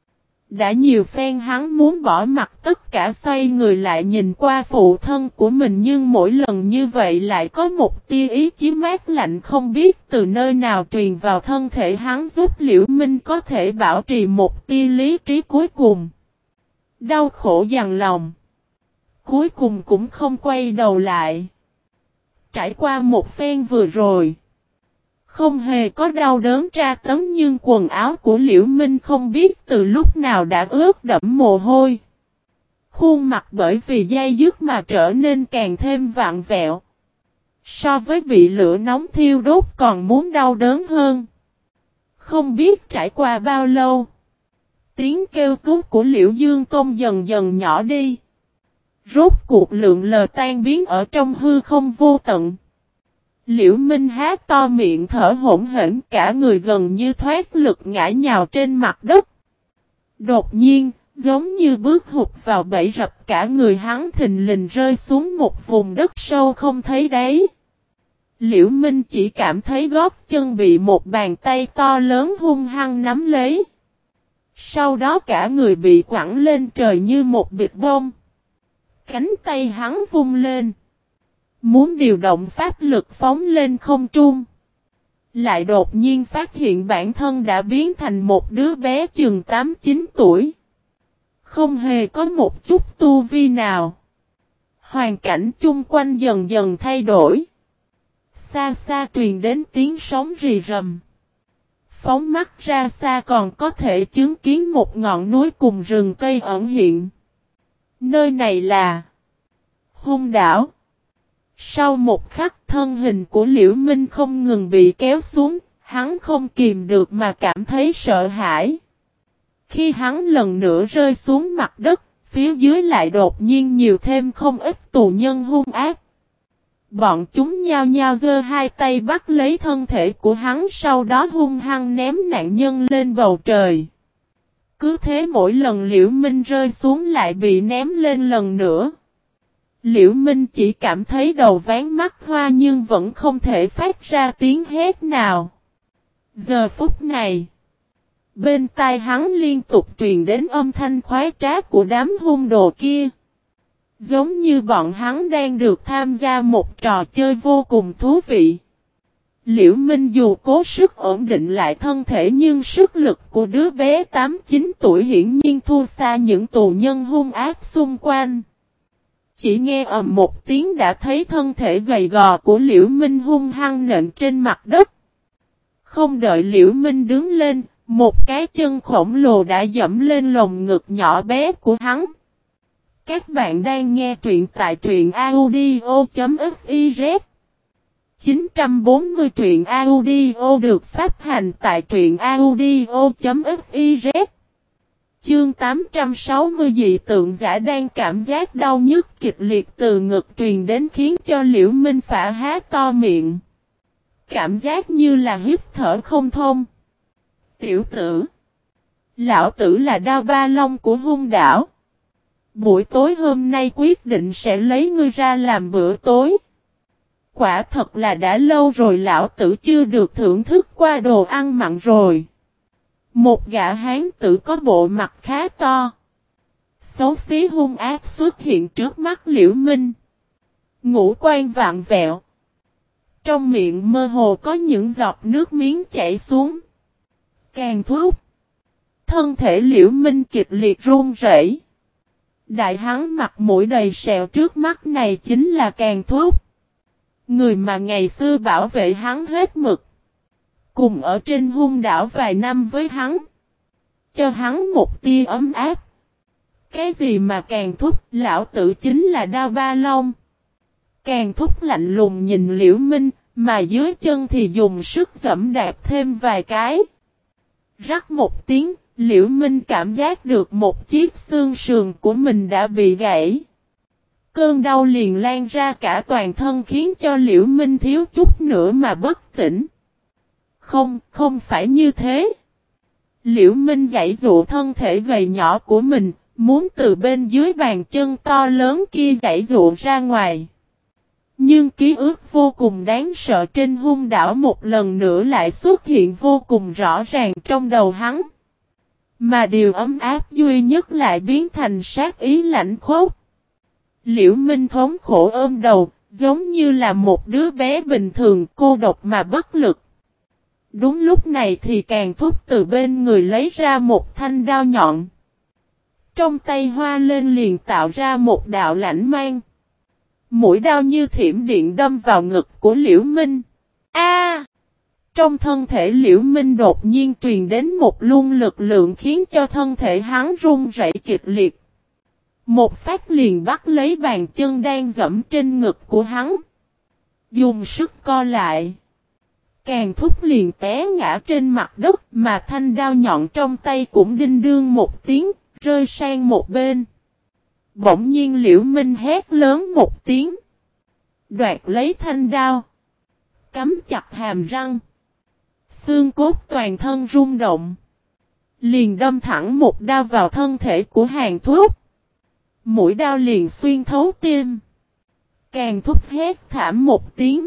Đã nhiều phen hắn muốn bỏ mặc tất cả xoay người lại nhìn qua phụ thân của mình nhưng mỗi lần như vậy lại có một tia ý chí mát lạnh không biết từ nơi nào truyền vào thân thể hắn giúp Liễu Minh có thể bảo trì một tia lý trí cuối cùng. Đau khổ dằn lòng. Cuối cùng cũng không quay đầu lại. Trải qua một phen vừa rồi. Không hề có đau đớn tra tấn nhưng quần áo của Liễu Minh không biết từ lúc nào đã ướt đẫm mồ hôi. Khuôn mặt bởi vì dây dứt mà trở nên càng thêm vặn vẹo. So với bị lửa nóng thiêu đốt còn muốn đau đớn hơn. Không biết trải qua bao lâu. Tiếng kêu cứu của Liễu Dương Tôn dần dần nhỏ đi. Rốt cuộc lượng lờ tan biến ở trong hư không vô tận. Liễu Minh há to miệng thở hổn hển cả người gần như thoát lực ngã nhào trên mặt đất. Đột nhiên, giống như bước hụt vào bẫy rập cả người hắn thình lình rơi xuống một vùng đất sâu không thấy đáy. Liễu Minh chỉ cảm thấy gót chân bị một bàn tay to lớn hung hăng nắm lấy. Sau đó cả người bị quẳng lên trời như một bịch bông. Cánh tay hắn vung lên. Muốn điều động pháp lực phóng lên không trung. Lại đột nhiên phát hiện bản thân đã biến thành một đứa bé chừng 8-9 tuổi. Không hề có một chút tu vi nào. Hoàn cảnh chung quanh dần dần thay đổi. Xa xa truyền đến tiếng sóng rì rầm. Phóng mắt ra xa còn có thể chứng kiến một ngọn núi cùng rừng cây ẩn hiện. Nơi này là Hung Đảo. Sau một khắc thân hình của Liễu Minh không ngừng bị kéo xuống, hắn không kìm được mà cảm thấy sợ hãi. Khi hắn lần nữa rơi xuống mặt đất, phía dưới lại đột nhiên nhiều thêm không ít tù nhân hung ác. Bọn chúng nhao nhao giơ hai tay bắt lấy thân thể của hắn sau đó hung hăng ném nạn nhân lên bầu trời. Cứ thế mỗi lần Liễu Minh rơi xuống lại bị ném lên lần nữa. Liễu Minh chỉ cảm thấy đầu ván mắt hoa nhưng vẫn không thể phát ra tiếng hét nào. Giờ phút này, bên tai hắn liên tục truyền đến âm thanh khoái trá của đám hung đồ kia. Giống như bọn hắn đang được tham gia một trò chơi vô cùng thú vị. Liễu Minh dù cố sức ổn định lại thân thể nhưng sức lực của đứa bé 8-9 tuổi hiển nhiên thua xa những tù nhân hung ác xung quanh. Chỉ nghe ầm một tiếng đã thấy thân thể gầy gò của Liễu Minh hung hăng nện trên mặt đất. Không đợi Liễu Minh đứng lên, một cái chân khổng lồ đã dẫm lên lồng ngực nhỏ bé của hắn. Các bạn đang nghe truyện tại truyện audio.fiz 940 truyện audio được phát hành tại truyện audio.fiz Chương 860 dị tượng giả đang cảm giác đau nhức kịch liệt từ ngực truyền đến khiến cho Liễu Minh phả há to miệng. Cảm giác như là hít thở không thông. Tiểu tử. Lão tử là Đao Ba Long của Hung Đảo. Buổi tối hôm nay quyết định sẽ lấy ngươi ra làm bữa tối. Quả thật là đã lâu rồi lão tử chưa được thưởng thức qua đồ ăn mặn rồi. Một gã hán tử có bộ mặt khá to. Xấu xí hung ác xuất hiện trước mắt Liễu Minh. Ngũ quan vặn vẹo. Trong miệng mơ hồ có những giọt nước miếng chảy xuống. Càng thúc. Thân thể Liễu Minh kịch liệt run rẩy. Đại hán mặt mũi đầy sẹo trước mắt này chính là Càng Thúc. Người mà ngày xưa bảo vệ hắn hết mực. Cùng ở trên Hung Đảo vài năm với hắn. Cho hắn một tia ấm áp. Cái gì mà Càng Thúc, lão tử chính là Đao Ba Long. Càng Thúc lạnh lùng nhìn Liễu Minh, mà dưới chân thì dùng sức giẫm đạp thêm vài cái. Rắc một tiếng, Liễu Minh cảm giác được một chiếc xương sườn của mình đã bị gãy. Cơn đau liền lan ra cả toàn thân khiến cho Liễu Minh thiếu chút nữa mà bất tỉnh. Không, không phải như thế. Liễu Minh giãy dụ thân thể gầy nhỏ của mình, muốn từ bên dưới bàn chân to lớn kia giãy dụ ra ngoài. Nhưng ký ức vô cùng đáng sợ trên hung đảo một lần nữa lại xuất hiện vô cùng rõ ràng trong đầu hắn. Mà điều ấm áp duy nhất lại biến thành sát ý lạnh khốc. Liễu Minh thống khổ ôm đầu, giống như là một đứa bé bình thường cô độc mà bất lực. Đúng lúc này thì Càn Thúc từ bên người lấy ra một thanh đao nhọn. Trong tay hoa lên liền tạo ra một đạo lãnh mang. Mũi đao như thiểm điện đâm vào ngực của Liễu Minh. A! Trong thân thể Liễu Minh đột nhiên truyền đến một luồng lực lượng khiến cho thân thể hắn run rẩy kịch liệt. Một phát liền bắt lấy bàn chân đang dẫm trên ngực của hắn. Dùng sức co lại. Càn Thúc liền té ngã trên mặt đất mà thanh đao nhọn trong tay cũng đinh đương một tiếng, rơi sang một bên. Bỗng nhiên Liễu Minh hét lớn một tiếng. Đoạt lấy thanh đao. Cắm chặt hàm răng. Xương cốt toàn thân rung động. Liền đâm thẳng một đao vào thân thể của Hàn Thúc. Mũi đao liền xuyên thấu tim. Càn Thúc hét thảm một tiếng.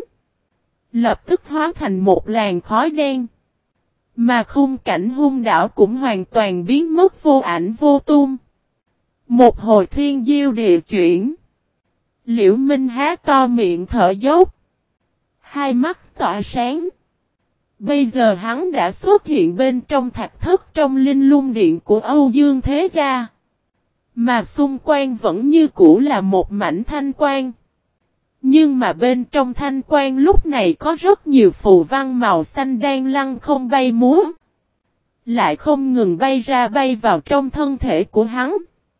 Lập tức hóa thành một làn khói đen. Mà khung cảnh hung đảo cũng hoàn toàn biến mất vô ảnh vô tung. Một hồi thiên diêu địa chuyển. Liễu Minh há to miệng thở dốc. Hai mắt tỏa sáng. Bây giờ hắn đã xuất hiện bên trong thạch thất trong linh lung điện của Âu Dương Thế Gia. Mà xung quanh vẫn như cũ là một mảnh thanh quang. Nhưng mà bên trong thanh quang lúc này có rất nhiều phù văn màu xanh đang lăng không bay múa. Lại không ngừng bay ra bay vào trong thân thể của hắn.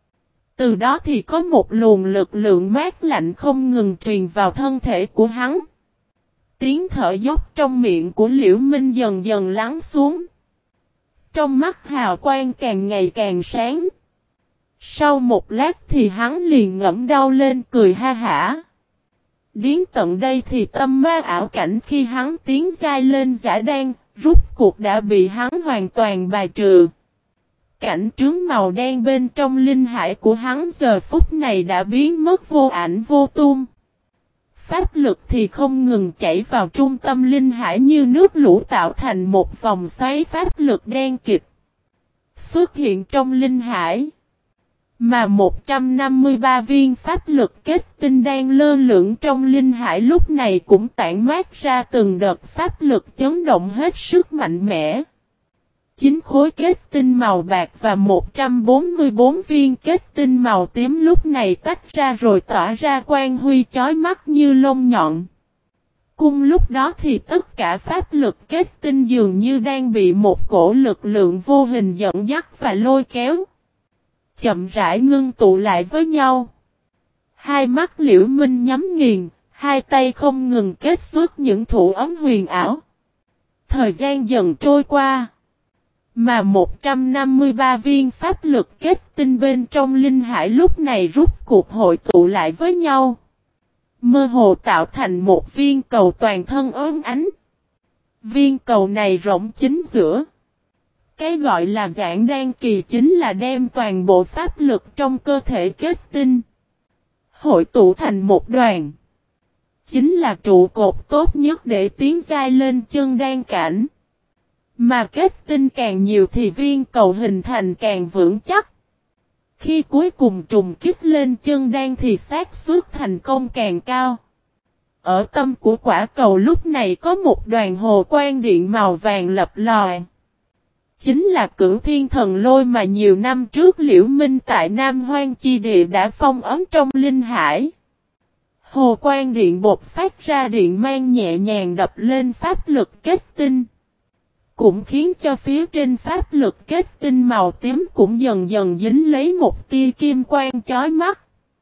Từ đó thì có một luồng lực lượng mát lạnh không ngừng truyền vào thân thể của hắn. Tiếng thở dốc trong miệng của Liễu Minh dần dần lắng xuống. Trong mắt hào quang càng ngày càng sáng. Sau một lát thì hắn liền ngẫm đau lên cười ha hả. Đến tận đây thì tâm ma ảo cảnh khi hắn tiến giai lên giả đan, rút cuộc đã bị hắn hoàn toàn bài trừ. Cảnh trướng màu đen bên trong linh hải của hắn giờ phút này đã biến mất vô ảnh vô tung. Pháp lực thì không ngừng chảy vào trung tâm linh hải như nước lũ tạo thành một vòng xoáy pháp lực đen kịt. Xuất hiện trong linh hải. Mà 153 viên pháp lực kết tinh đang lơ lửng trong linh hải lúc này cũng tản mát ra từng đợt pháp lực chấn động hết sức mạnh mẽ. 9 khối kết tinh màu bạc và 144 viên kết tinh màu tím lúc này tách ra rồi tỏa ra quang huy chói mắt như lông nhọn. Cùng lúc đó thì tất cả pháp lực kết tinh dường như đang bị một cổ lực lượng vô hình dẫn dắt và lôi kéo. Chậm rãi ngưng tụ lại với nhau. Hai mắt Liễu Minh nhắm nghiền, hai tay không ngừng kết xuất những thủ ấm huyền ảo. Thời gian dần trôi qua. Mà 153 viên pháp lực kết tinh bên trong linh hải lúc này rút cuộc hội tụ lại với nhau. Mơ hồ tạo thành một viên cầu toàn thân óng ánh. Viên cầu này rỗng chính giữa. Cái gọi là giảng đan kỳ chính là đem toàn bộ pháp lực trong cơ thể kết tinh. Hội tụ thành một đoàn. Chính là trụ cột tốt nhất để tiến giai lên chân đan cảnh. Mà kết tinh càng nhiều thì viên cầu hình thành càng vững chắc. Khi cuối cùng trùng kích lên chân đan thì xác suất thành công càng cao. Ở tâm của quả cầu lúc này có một đoàn hồ quang điện màu vàng lập lòi. Chính là Cửu Thiên Thần Lôi mà nhiều năm trước Liễu Minh tại Nam Hoang Chi Địa đã phong ấn trong linh hải. Hồ quang điện bột phát ra điện mang nhẹ nhàng đập lên pháp lực kết tinh. Cũng khiến cho phía trên pháp lực kết tinh màu tím cũng dần dần dính lấy một tia kim quang chói mắt.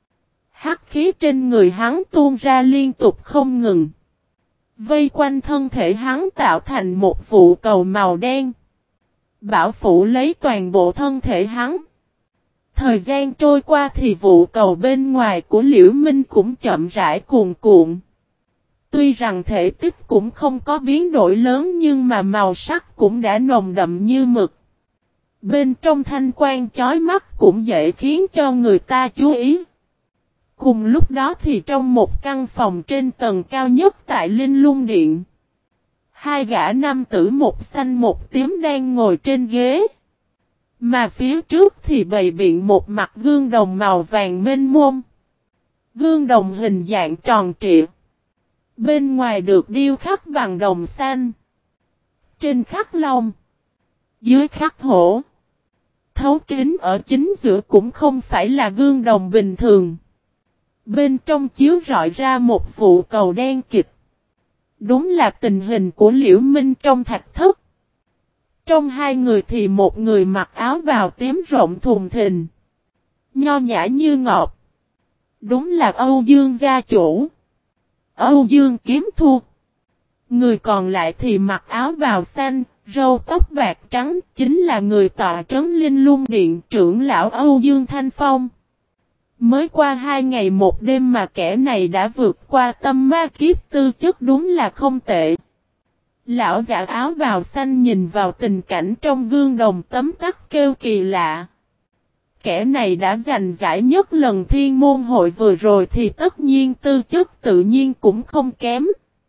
Hắc khí trên người hắn tuôn ra liên tục không ngừng. Vây quanh thân thể hắn tạo thành một vụ cầu màu đen. Bảo phủ lấy toàn bộ thân thể hắn. Thời gian trôi qua thì vụ cầu bên ngoài của Liễu Minh cũng chậm rãi cuồn cuộn. Tuy rằng thể tích cũng không có biến đổi lớn nhưng mà màu sắc cũng đã nồng đậm như mực. Bên trong thanh quang chói mắt cũng dễ khiến cho người ta chú ý. Cùng lúc đó thì trong một căn phòng trên tầng cao nhất tại Linh Lung Điện, hai gã nam tử một xanh một tím đang ngồi trên ghế. Mà phía trước thì bày biện một mặt gương đồng màu vàng mênh mông. Gương đồng hình dạng tròn trịa. Bên ngoài được điêu khắc bằng đồng xanh. Trên khắc long. Dưới khắc hổ. Thấu kính ở chính giữa cũng không phải là gương đồng bình thường. Bên trong chiếu rọi ra một vụ cầu đen kịch. Đúng là tình hình của Liễu Minh trong thạch thất. Trong hai người thì một người mặc áo bào tím rộng thùng thình. Nho nhã như ngọc. Đúng là Âu Dương gia chủ. Âu Dương Kiếm Thu. Người còn lại thì mặc áo bào xanh, râu tóc bạc trắng, chính là người tọa trấn Linh Lung Điện trưởng lão Âu Dương Thanh Phong. Mới qua 2 ngày một đêm mà kẻ này đã vượt qua tâm ma kiếp, tư chất đúng là không tệ. Lão giả áo bào xanh nhìn vào tình cảnh trong gương đồng tấm tắc kêu kỳ lạ. Kẻ này đã giành giải nhất lần thiên môn hội vừa rồi thì tất nhiên tư chất tự nhiên cũng không kém.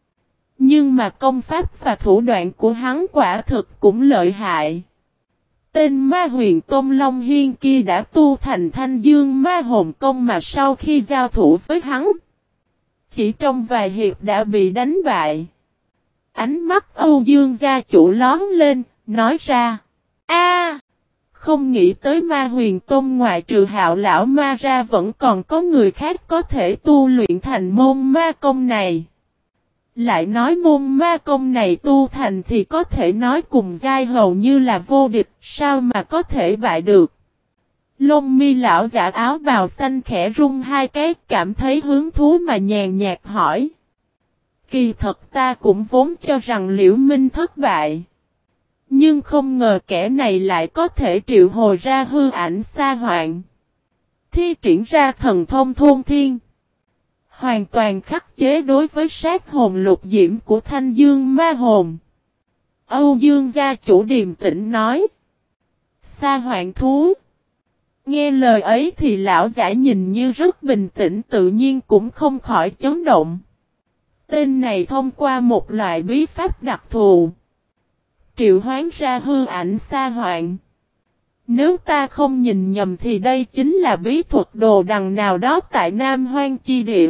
Nhưng mà công pháp và thủ đoạn của hắn quả thực cũng lợi hại. Tên ma huyền Tôn Long Hiên kia đã tu thành Thanh Dương Ma Hồn Công mà sau khi giao thủ với hắn, chỉ trong vài hiệp đã bị đánh bại. Ánh mắt Âu Dương gia chủ lóm lên, nói ra: "A, không nghĩ tới Ma Huyền Tôn ngoại trừ Hạo lão ma ra vẫn còn có người khác có thể tu luyện thành môn ma công này. Lại nói môn ma công này tu thành thì có thể nói cùng giai hầu như là vô địch, sao mà có thể bại được?" Lông mi lão giả áo bào xanh khẽ rung hai cái, cảm thấy hứng thú mà nhàn nhạt hỏi: "Kỳ thật ta cũng vốn cho rằng Liễu Minh thất bại. Nhưng không ngờ kẻ này lại có thể triệu hồi ra hư ảnh sa hoạn. Thi triển ra thần thông thôn thiên. Hoàn toàn khắc chế đối với sát hồn lục diễm của Thanh Dương ma hồn." Âu Dương gia chủ điềm tĩnh nói: "Sa hoạn thú." Nghe lời ấy thì lão giả nhìn như rất bình tĩnh, tự nhiên cũng không khỏi chấn động. Tên này thông qua một loại bí pháp đặc thù triệu hoán ra hư ảnh sa hoạn. Nếu ta không nhìn nhầm thì đây chính là bí thuật đồ đằng nào đó tại Nam Hoang Chi Địa.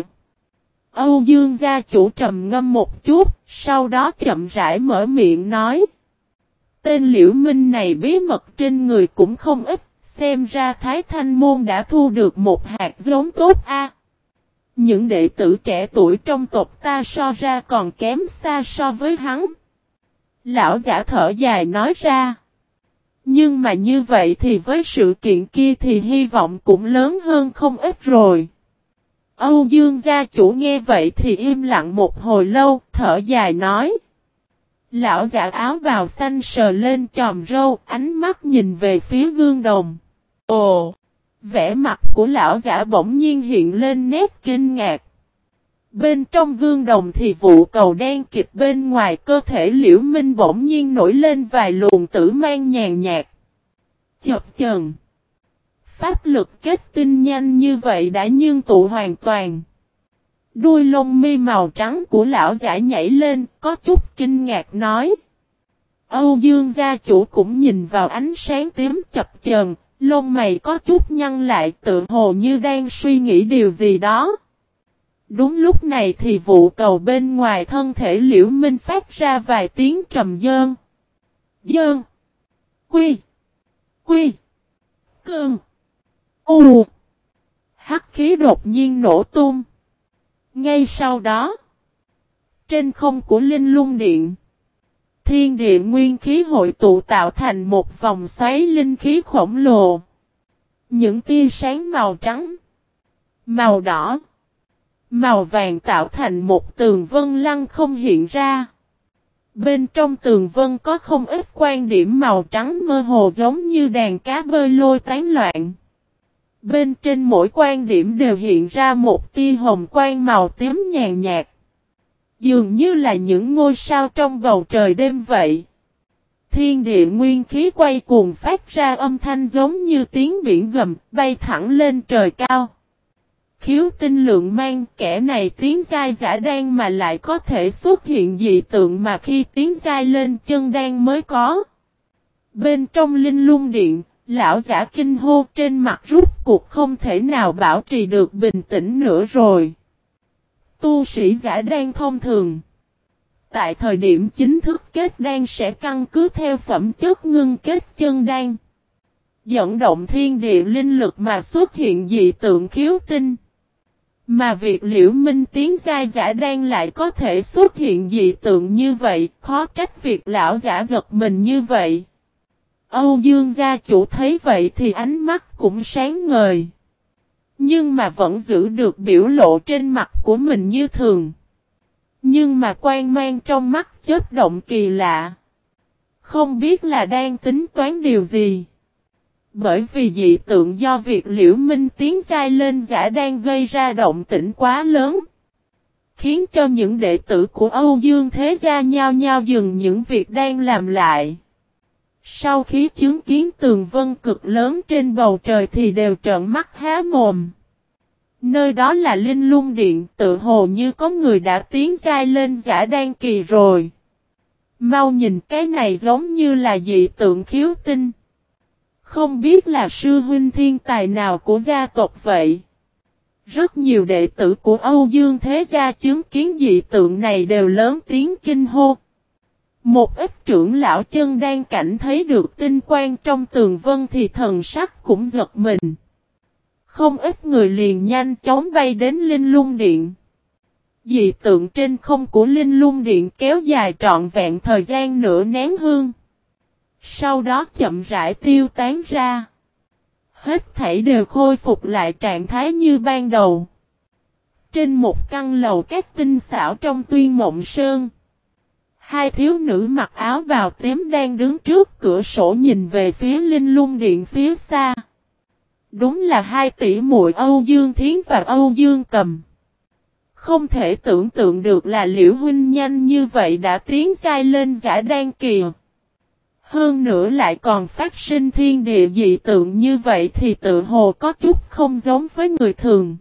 Âu Dương gia chủ trầm ngâm một chút, sau đó chậm rãi mở miệng nói: "Tên Liễu Minh này bí mật trên người cũng không ít, xem ra Thái Thanh Môn đã thu được một hạt giống tốt a. Những đệ tử trẻ tuổi trong tộc ta so ra còn kém xa so với hắn." Lão giả thở dài nói ra: "Nhưng mà như vậy thì với sự kiện kia thì hy vọng cũng lớn hơn không ít rồi." Âu Dương gia chủ nghe vậy thì im lặng một hồi lâu, thở dài nói. Lão giả áo bào xanh sờ lên chòm râu, ánh mắt nhìn về phía gương đồng. Ồ! Vẻ mặt của lão giả bỗng nhiên hiện lên nét kinh ngạc. Bên trong gương đồng thì vụ cầu đen kịch bên ngoài cơ thể Liễu Minh bỗng nhiên nổi lên vài luồng tử mang nhàn nhạt. Chập chờn. Pháp lực kết tinh nhanh như vậy đã ngưng tụ hoàn toàn. Đuôi lông mi màu trắng của lão giả nhảy lên, có chút kinh ngạc nói. Âu Dương gia chủ cũng nhìn vào ánh sáng tím chập chờn, lông mày có chút nhăn lại, tự hồ như đang suy nghĩ điều gì đó. Đúng lúc này thì vụ cầu bên ngoài thân thể Liễu Minh phát ra vài tiếng trầm dơn. Dơn. Quy. Quy. Cơn. U. Hắc khí đột nhiên nổ tung. Ngay sau đó, trên không của Linh Lung Điện, thiên địa nguyên khí hội tụ tạo thành một vòng xoáy linh khí khổng lồ. Những tia sáng màu trắng, màu đỏ, màu vàng tạo thành một tường vân lăng không hiện ra. Bên trong tường vân có không ít quan điểm màu trắng mơ hồ giống như đàn cá bơi lôi tán loạn. Bên trên mỗi quan điểm đều hiện ra một tia hồng quang màu tím nhàn nhạt. Dường như là những ngôi sao trong bầu trời đêm vậy. Thiên địa nguyên khí quay cuồng phát ra âm thanh giống như tiếng biển gầm, bay thẳng lên trời cao. Khiếu tinh lượng mang kẻ này tiến giai giả đan mà lại có thể xuất hiện dị tượng mà khi tiến giai lên chân đan mới có. Bên trong linh lung điện, lão giả kinh hô trên mặt rút cuộc không thể nào bảo trì được bình tĩnh nữa rồi. Tu sĩ giả đan thông thường. Tại thời điểm chính thức kết đan sẽ căn cứ theo phẩm chất ngưng kết chân đan. Dẫn động thiên địa linh lực mà xuất hiện dị tượng khiếu tinh. Mà việc Liễu Minh tiến giai giả đan lại có thể xuất hiện dị tượng như vậy, khó trách việc lão giả giật mình như vậy. Âu Dương gia chủ thấy vậy thì ánh mắt cũng sáng ngời. Nhưng mà vẫn giữ được biểu lộ trên mặt của mình như thường. Nhưng mà quang mang trong mắt chớp động kỳ lạ. Không biết là đang tính toán điều gì. Bởi vì dị tượng do việc Liễu Minh tiến giai lên giả đang gây ra động tĩnh quá lớn. Khiến cho những đệ tử của Âu Dương Thế Gia nhao nhao dừng những việc đang làm lại. Sau khi chứng kiến tường vân cực lớn trên bầu trời thì đều trợn mắt há mồm. Nơi đó là Linh Lung Điện, tự hồ như có người đã tiến giai lên giả đan kỳ rồi. Mau nhìn cái này giống như là dị tượng khiếu tinh. Không biết là sư huynh thiên tài nào của gia tộc vậy. Rất nhiều đệ tử của Âu Dương Thế Gia chứng kiến dị tượng này đều lớn tiếng kinh hô. Một ít trưởng lão chân đang cảnh thấy được tinh quang trong tường vân thì thần sắc cũng giật mình. Không ít người liền nhanh chóng bay đến Linh Lung Điện. Dị tượng trên không của Linh Lung Điện kéo dài trọn vẹn thời gian nửa nén hương. Sau đó chậm rãi tiêu tán ra. Hết thảy đều khôi phục lại trạng thái như ban đầu. Trên một căn lầu các tinh xảo trong Tuyên Mộng Sơn. Hai thiếu nữ mặc áo bào tím đang đứng trước cửa sổ nhìn về phía Linh Lung Điện phía xa. Đúng là hai tỷ muội Âu Dương Thiến và Âu Dương Cầm. Không thể tưởng tượng được là Liễu huynh nhanh như vậy đã tiến giai lên giả đan kỳ. Hơn nữa lại còn phát sinh thiên địa dị tượng như vậy thì tự hồ có chút không giống với người thường.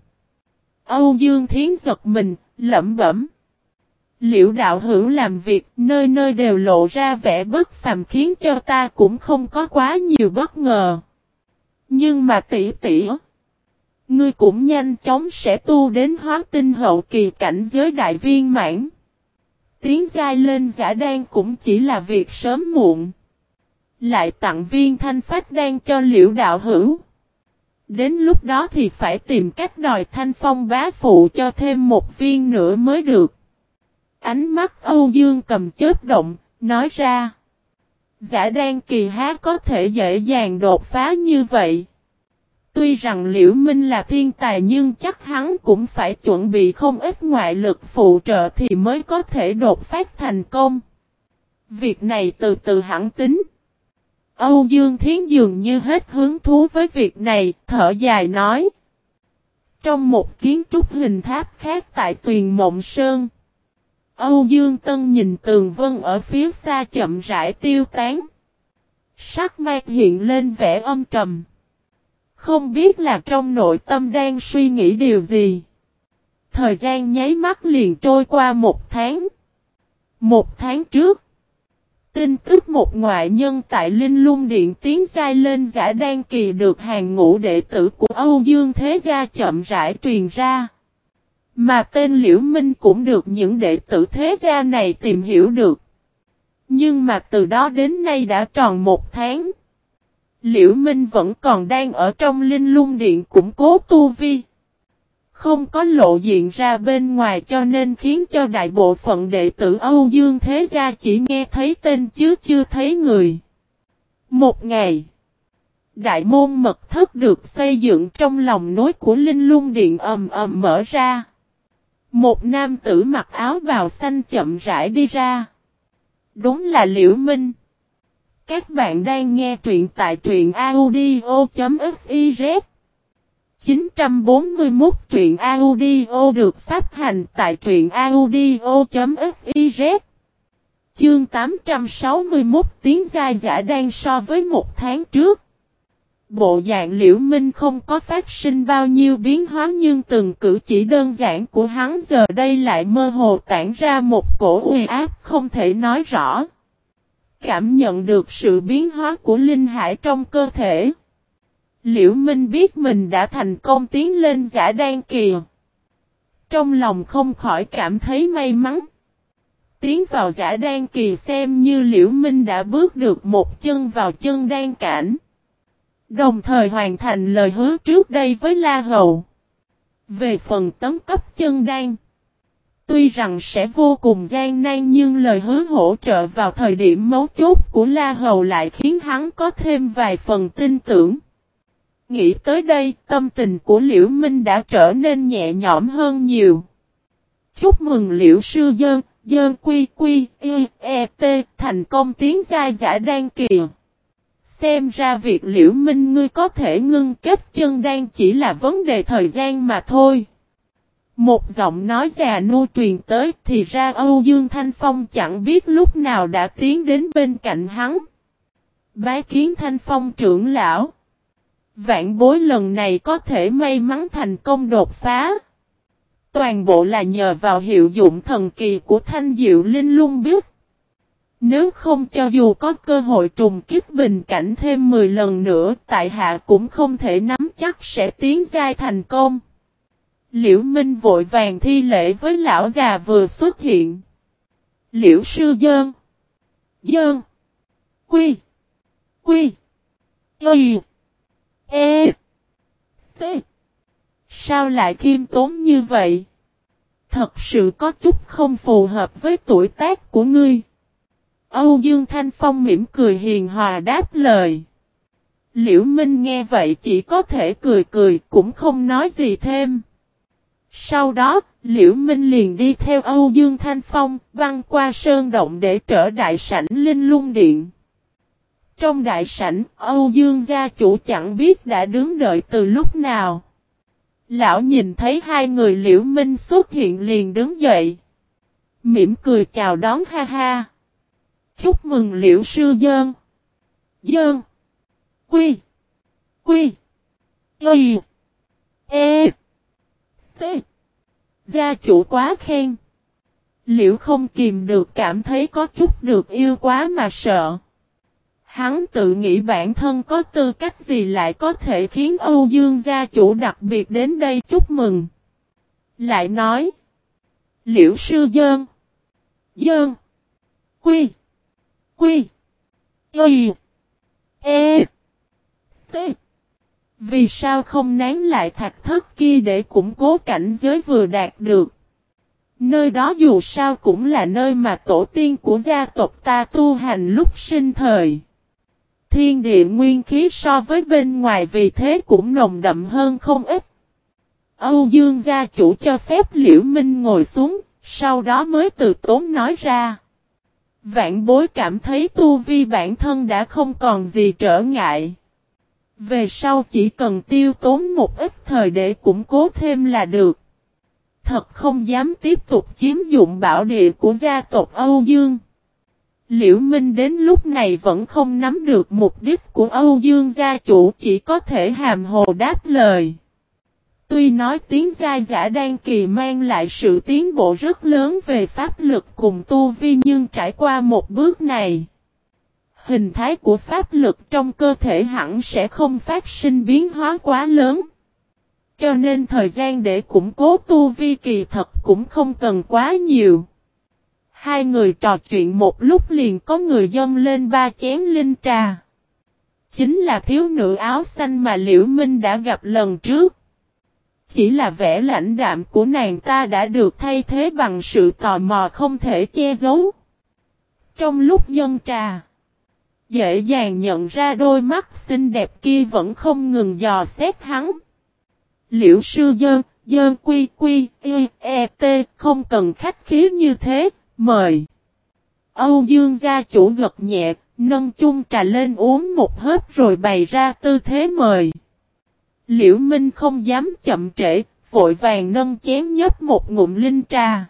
Âu Dương Thiến giật mình, lẩm bẩm. Liễu đạo hữu làm việc nơi nơi đều lộ ra vẻ bất phàm khiến cho ta cũng không có quá nhiều bất ngờ. Nhưng mà tỷ tỷ, ngươi cũng nhanh chóng sẽ tu đến hóa tinh hậu kỳ cảnh giới đại viên mãn. Tiến giai lên giả đan cũng chỉ là việc sớm muộn. Lại tặng viên thanh phách đan cho Liễu đạo hữu. Đến lúc đó thì phải tìm cách đòi Thanh Phong bá phụ cho thêm một viên nữa mới được. Ánh mắt Âu Dương Cầm chớp động, nói ra. Giả đan kỳ há có thể dễ dàng đột phá như vậy. Tuy rằng Liễu Minh là thiên tài nhưng chắc hắn cũng phải chuẩn bị không ít ngoại lực phụ trợ thì mới có thể đột phát thành công. Việc này từ từ hẳn tính. Âu Dương Thiến dường như hết hứng thú với việc này, thở dài nói. Trong một kiến trúc hình tháp khác tại Tuyền Mộng Sơn, Âu Dương Tân nhìn tường vân ở phía xa chậm rãi tiêu tán. Sắc mặt hiện lên vẻ âm trầm. Không biết là trong nội tâm đang suy nghĩ điều gì. Thời gian nháy mắt liền trôi qua một tháng. Một tháng trước, tin tức một ngoại nhân tại Linh Lung Điện tiến giai lên giả đan kỳ được hàng ngũ đệ tử của Âu Dương Thế Gia chậm rãi truyền ra. Mà tên Liễu Minh cũng được những đệ tử Thế Gia này tìm hiểu được. Nhưng mà từ đó đến nay đã tròn một tháng. Liễu Minh vẫn còn đang ở trong Linh Lung Điện củng cố tu vi. Không có lộ diện ra bên ngoài cho nên khiến cho đại bộ phận đệ tử Âu Dương Thế Gia chỉ nghe thấy tên chứ chưa thấy người. Một ngày, đại môn mật thất được xây dựng trong lòng núi của Linh Lung Điện ầm ầm mở ra. Một nam tử mặc áo bào xanh chậm rãi đi ra. Đúng là Liễu Minh. Các bạn đang nghe truyện tại truyện audio.fiz. 941 truyện audio được phát hành tại truyện audio.fiz. Chương 861 tiếng giai giả đang so với một tháng trước. Bộ dạng Liễu Minh không có phát sinh bao nhiêu biến hóa nhưng từng cử chỉ đơn giản của hắn giờ đây lại mơ hồ tản ra một cổ uy áp không thể nói rõ. Cảm nhận được sự biến hóa của linh hải trong cơ thể. Liễu Minh biết mình đã thành công tiến lên giả đan kỳ. Trong lòng không khỏi cảm thấy may mắn. Tiến vào giả đan kỳ xem như Liễu Minh đã bước được một chân vào chân đan cảnh. Đồng thời hoàn thành lời hứa trước đây với La Hầu. Về phần tấn cấp chân đan. Tuy rằng sẽ vô cùng gian nan nhưng lời hứa hỗ trợ vào thời điểm mấu chốt của La Hầu lại khiến hắn có thêm vài phần tin tưởng. Nghĩ tới đây, tâm tình của Liễu Minh đã trở nên nhẹ nhõm hơn nhiều. Chúc mừng Liễu sư dơn quy quy, t, thành công tiến giai giả đan kỳ. Xem ra việc Liễu Minh ngươi có thể ngưng kết chân đan chỉ là vấn đề thời gian mà thôi. Một giọng nói già nua truyền tới thì ra Âu Dương Thanh Phong chẳng biết lúc nào đã tiến đến bên cạnh hắn. Bái kiến Thanh Phong trưởng lão. Vạn bối lần này có thể may mắn thành công đột phá. Toàn bộ là nhờ vào hiệu dụng thần kỳ của Thanh Diệu Linh Lung biết. Nếu không cho dù có cơ hội trùng kích bình cảnh thêm 10 lần nữa, tại hạ cũng không thể nắm chắc sẽ tiến giai thành công. Liễu Minh vội vàng thi lễ với lão già vừa xuất hiện. Liễu sư dơn quy y t. Sao lại khiêm tốn như vậy? Thật sự có chút không phù hợp với tuổi tác của ngươi. Âu Dương Thanh Phong mỉm cười hiền hòa đáp lời. Liễu Minh nghe vậy chỉ có thể cười cười cũng không nói gì thêm. Sau đó, Liễu Minh liền đi theo Âu Dương Thanh Phong băng qua sơn động để trở đại sảnh Linh Lung Điện. Trong đại sảnh, Âu Dương gia chủ chẳng biết đã đứng đợi từ lúc nào. Lão nhìn thấy hai người Liễu Minh xuất hiện liền đứng dậy. Mỉm cười chào đón ha ha. Chúc mừng Liễu sư dơn quy y t. Gia chủ quá khen. Liễu không kìm được cảm thấy có chút được yêu quá mà sợ. Hắn tự nghĩ bản thân có tư cách gì lại có thể khiến Âu Dương gia chủ đặc biệt đến đây chúc mừng. Lại nói. Liễu sư dơn quy y t. Vì sao không nán lại thạch thất kia để củng cố cảnh giới vừa đạt được. Nơi đó dù sao cũng là nơi mà tổ tiên của gia tộc ta tu hành lúc sinh thời. Thiên địa nguyên khí so với bên ngoài vì thế cũng nồng đậm hơn không ít. Âu Dương gia chủ cho phép Liễu Minh ngồi xuống, sau đó mới từ tốn nói ra. Vạn bối cảm thấy tu vi bản thân đã không còn gì trở ngại. Về sau chỉ cần tiêu tốn một ít thời để củng cố thêm là được. Thật không dám tiếp tục chiếm dụng bảo địa của gia tộc Âu Dương. Liễu Minh đến lúc này vẫn không nắm được mục đích của Âu Dương gia chủ chỉ có thể hàm hồ đáp lời. Tuy nói tiếng giai giả đan kỳ mang lại sự tiến bộ rất lớn về pháp lực cùng tu vi nhưng trải qua một bước này. Hình thái của pháp lực trong cơ thể hẳn sẽ không phát sinh biến hóa quá lớn. Cho nên thời gian để củng cố tu vi kỳ thật cũng không cần quá nhiều. Hai người trò chuyện một lúc liền có người dâng lên 3 chén linh trà. Chính là thiếu nữ áo xanh mà Liễu Minh đã gặp lần trước. Chỉ là vẻ lãnh đạm của nàng ta đã được thay thế bằng sự tò mò không thể che giấu. Trong lúc dâng trà, dễ dàng nhận ra đôi mắt xinh đẹp kia vẫn không ngừng dò xét hắn. Liễu sư dơn quy t, không cần khách khí như thế, mời. Âu Dương gia chủ gật nhẹ, nâng chung trà lên uống một hớp rồi bày ra tư thế mời. Liễu Minh không dám chậm trễ, vội vàng nâng chén nhấp một ngụm linh trà.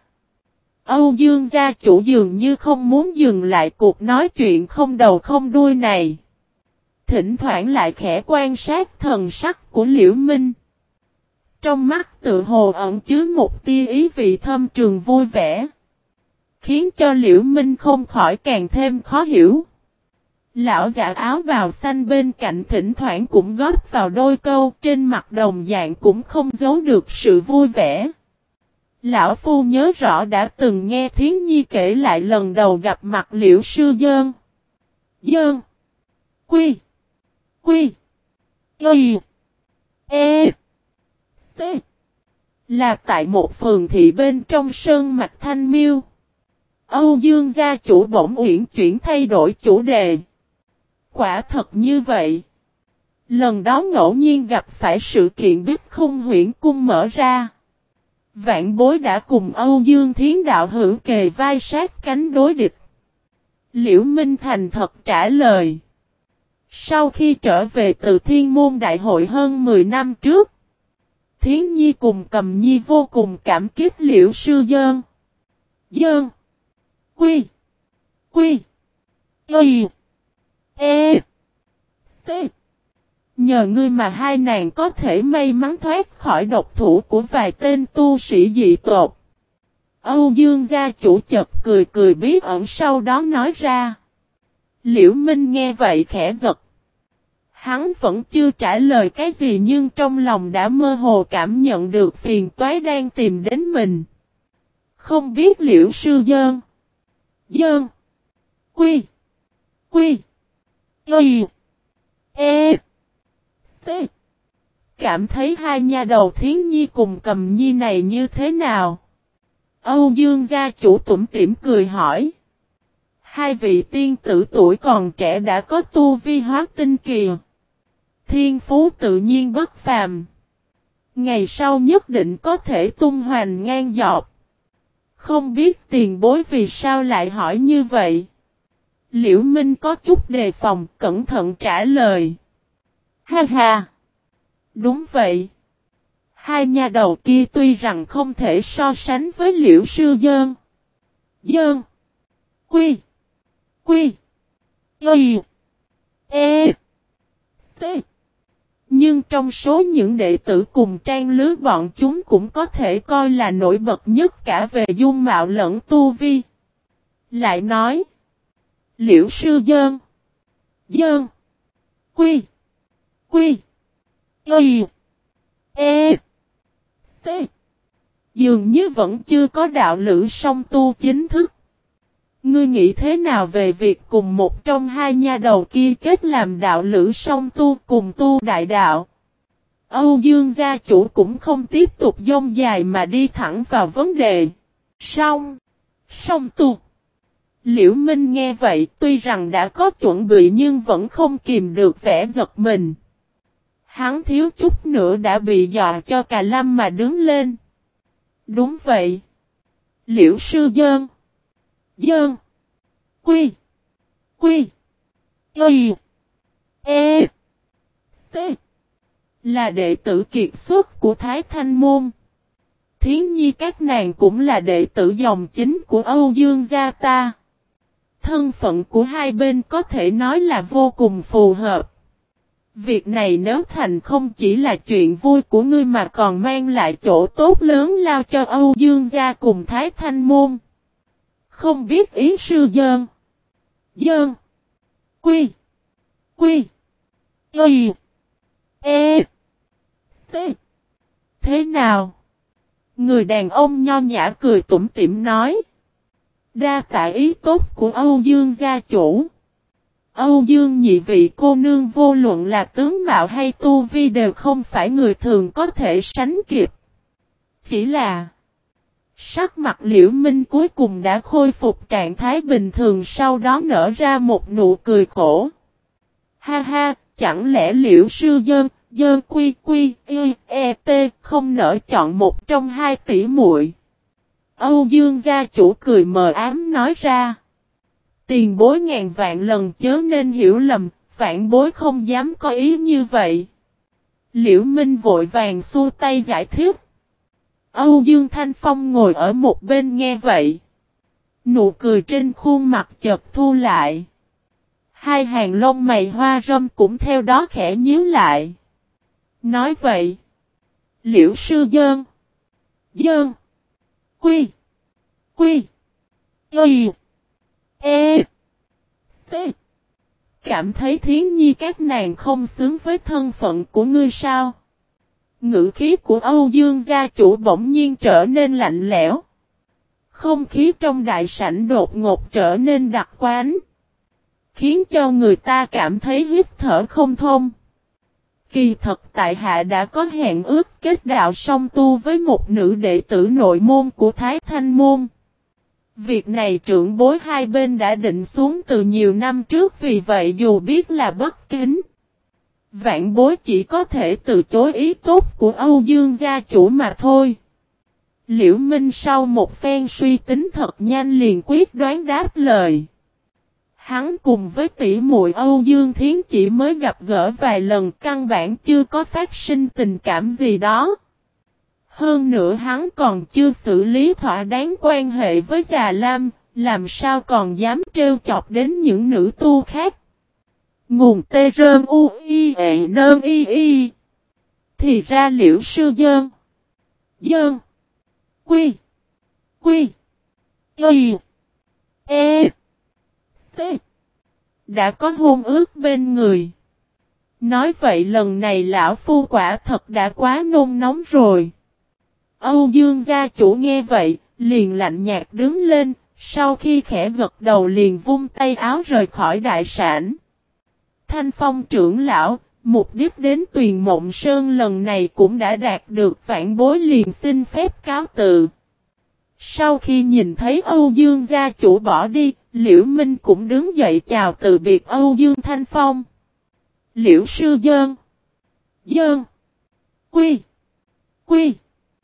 Âu Dương gia chủ dường như không muốn dừng lại cuộc nói chuyện không đầu không đuôi này. Thỉnh thoảng lại khẽ quan sát thần sắc của Liễu Minh. Trong mắt tự hồ ẩn chứa một tia ý vị thâm trường vui vẻ. Khiến cho Liễu Minh không khỏi càng thêm khó hiểu. Lão giả áo bào xanh bên cạnh thỉnh thoảng cũng góp vào đôi câu, trên mặt đồng dạng cũng không giấu được sự vui vẻ. Lão phu nhớ rõ đã từng nghe Thiến Nhi kể lại lần đầu gặp mặt Liễu sư Dơn. Dơn. Quy. Quy. Y. E. T. Là tại một phường thị bên trong sơn mạch Thanh Miêu. Âu Dương gia chủ bỗng uyển chuyển thay đổi chủ đề. Quả thật như vậy. Lần đó ngẫu nhiên gặp phải sự kiện Bích Khung Huyễn Cung mở ra. Vạn Bối đã cùng Âu Dương Thiến đạo hữu kề vai sát cánh đối địch. Liễu Minh thành thật trả lời. Sau khi trở về từ Thiên Môn Đại hội hơn 10 năm trước, Thiến Nhi cùng Cầm Nhi vô cùng cảm kích Liễu sư Dơn. Dơn. Quy. Quy. Y. E. T. Nhờ ngươi mà hai nàng có thể may mắn thoát khỏi độc thủ của vài tên tu sĩ dị tộc. Âu Dương gia chủ chợt cười cười bí ẩn sau đó nói ra. Liễu Minh nghe vậy khẽ giật. Hắn vẫn chưa trả lời cái gì nhưng trong lòng đã mơ hồ cảm nhận được phiền toái đang tìm đến mình. Không biết Liễu sư Dơn. Dơn. Quy. Quy. Y. E. T. Cảm thấy hai nha đầu Thiến Nhi cùng Cầm Nhi này như thế nào? Âu Dương gia chủ tủm tỉm cười hỏi. Hai vị tiên tử tuổi còn trẻ đã có tu vi hóa tinh kỳ. Thiên phú tự nhiên bất phàm. Ngày sau nhất định có thể tung hoành ngang dọc. Không biết tiền bối vì sao lại hỏi như vậy? Liễu Minh có chút đề phòng, cẩn thận trả lời. Ha ha! Đúng vậy. Hai nha đầu kia tuy rằng không thể so sánh với Liễu sư Dơn. Dơn. Quy. Quy. Y. E. T. Nhưng trong số những đệ tử cùng trang lứa bọn chúng cũng có thể coi là nổi bật nhất cả về dung mạo lẫn tu vi. Lại nói. Liễu sư Dơn. Dơn. Quy. Quy. Y. E. T. Dường như vẫn chưa có đạo lữ song tu chính thức. Ngươi nghĩ thế nào về việc cùng một trong hai nha đầu kia kết làm đạo lữ song tu cùng tu đại đạo? Âu Dương gia chủ cũng không tiếp tục dông dài mà đi thẳng vào vấn đề. Song tu. Liễu Minh nghe vậy tuy rằng đã có chuẩn bị nhưng vẫn không kìm được vẻ giật mình. Hắn thiếu chút nữa đã bị dọa cho cà lâm mà đứng lên. Đúng vậy. Liễu sư Dơn. Dơn. Quy. Quy. Y. E. T. Là đệ tử kiệt xuất của Thái Thanh Môn. Thiến Nhi các nàng cũng là đệ tử dòng chính của Âu Dương gia ta. Thân phận của hai bên có thể nói là vô cùng phù hợp. Việc này nếu thành không chỉ là chuyện vui của ngươi mà còn mang lại chỗ tốt lớn lao cho Âu Dương gia cùng Thái Thanh Môn. Không biết ý sư Dơn. Dơn. Quy. Quy. Y. E. T. Thế nào? Người đàn ông nho nhã cười tủm tỉm nói. Đa tạ ý tốt của Âu Dương gia chủ. Âu Dương nhị vị cô nương vô luận là tướng mạo hay tu vi đều không phải người thường có thể sánh kịp. Chỉ là sắc mặt Liễu Minh cuối cùng đã khôi phục trạng thái bình thường sau đó nở ra một nụ cười khổ. Ha ha, chẳng lẽ Liễu sư Dơn, Dơn quy quy, y, e, t không nỡ chọn một trong hai tỷ muội? Âu Dương gia chủ cười mờ ám nói ra. Tiền bối ngàn vạn lần chớ nên hiểu lầm, vạn bối không dám có ý như vậy. Liễu Minh vội vàng xua tay giải thích. Âu Dương Thanh Phong ngồi ở một bên nghe vậy. Nụ cười trên khuôn mặt chợt thu lại. Hai hàng lông mày hoa râm cũng theo đó khẽ nhíu lại. Nói vậy. Liễu sư dơn. Dơn. Quy. Quy. Y. E. T. Cảm thấy Thiến Nhi các nàng không xứng với thân phận của ngươi sao? Ngữ khí của Âu Dương gia chủ bỗng nhiên trở nên lạnh lẽo. Không khí trong đại sảnh đột ngột trở nên đặc quánh. Khiến cho người ta cảm thấy hít thở không thông. Kỳ thật tại hạ đã có hẹn ước kết đạo song tu với một nữ đệ tử nội môn của Thái Thanh Môn. Việc này trưởng bối hai bên đã định xuống từ nhiều năm trước, vì vậy dù biết là bất kính, vạn bối chỉ có thể từ chối ý tốt của Âu Dương gia chủ mà thôi. Liễu Minh sau một phen suy tính thật nhanh liền quyết đoán đáp lời. Hắn cùng với tỷ muội Âu Dương Thiến chỉ mới gặp gỡ vài lần, căn bản chưa có phát sinh tình cảm gì đó. Hơn nữa hắn còn chưa xử lý thỏa đáng quan hệ với Già Lam, làm sao còn dám trêu chọc đến những nữ tu khác. Nguồn tê rơn u y ệ nơn y y. Thì ra Liễu sư dơn. Dơn. Quy. Quy. Y. E. T. Đã có hôn ước bên người. Nói vậy lần này lão phu quả thật đã quá nôn nóng rồi. Âu Dương gia chủ nghe vậy, liền lạnh nhạt đứng lên, sau khi khẽ gật đầu liền vung tay áo rời khỏi đại sảnh. Thanh Phong trưởng lão, mục đích đến Tuyền Mộng Sơn lần này cũng đã đạt được, vãn bối liền xin phép cáo từ. Sau khi nhìn thấy Âu Dương gia chủ bỏ đi, Liễu Minh cũng đứng dậy chào từ biệt Âu Dương Thanh Phong. Liễu sư dơn. Dơn. Quy. Quy.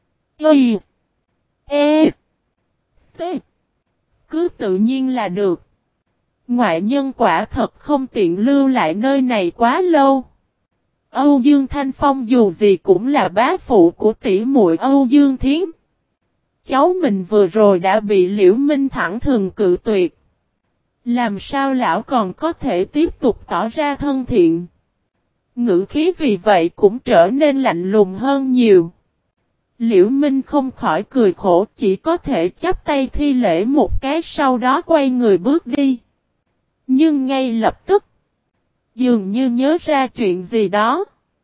Y. E. T. Cứ tự nhiên là được. Ngoại nhân quả thật không tiện lưu lại nơi này quá lâu. Âu Dương Thanh Phong dù gì cũng là bá phụ của tỷ muội Âu Dương Thiến. Cháu mình vừa rồi đã bị Liễu Minh thẳng thừng cự tuyệt. Làm sao lão còn có thể tiếp tục tỏ ra thân thiện? Ngữ khí vì vậy cũng trở nên lạnh lùng hơn nhiều. Liễu Minh không khỏi cười khổ, chỉ có thể chắp tay thi lễ một cái, sau đó quay người bước đi. Nhưng ngay lập tức, dường như nhớ ra chuyện gì đó,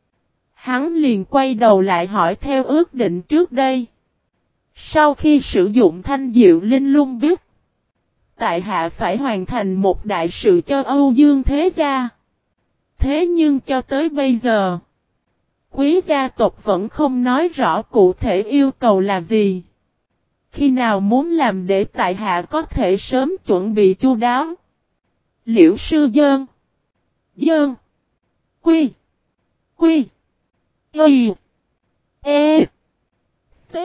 hắn liền quay đầu lại hỏi theo ước định trước đây. Sau khi sử dụng thanh diệu linh lung biết, tại hạ phải hoàn thành một đại sự cho Âu Dương thế gia. Thế nhưng cho tới bây giờ, quý gia tộc vẫn không nói rõ cụ thể yêu cầu là gì. Khi nào muốn làm để tại hạ có thể sớm chuẩn bị chu đáo? Liễu sư dơn. Dơn. Quy. Quy. Y. E. T.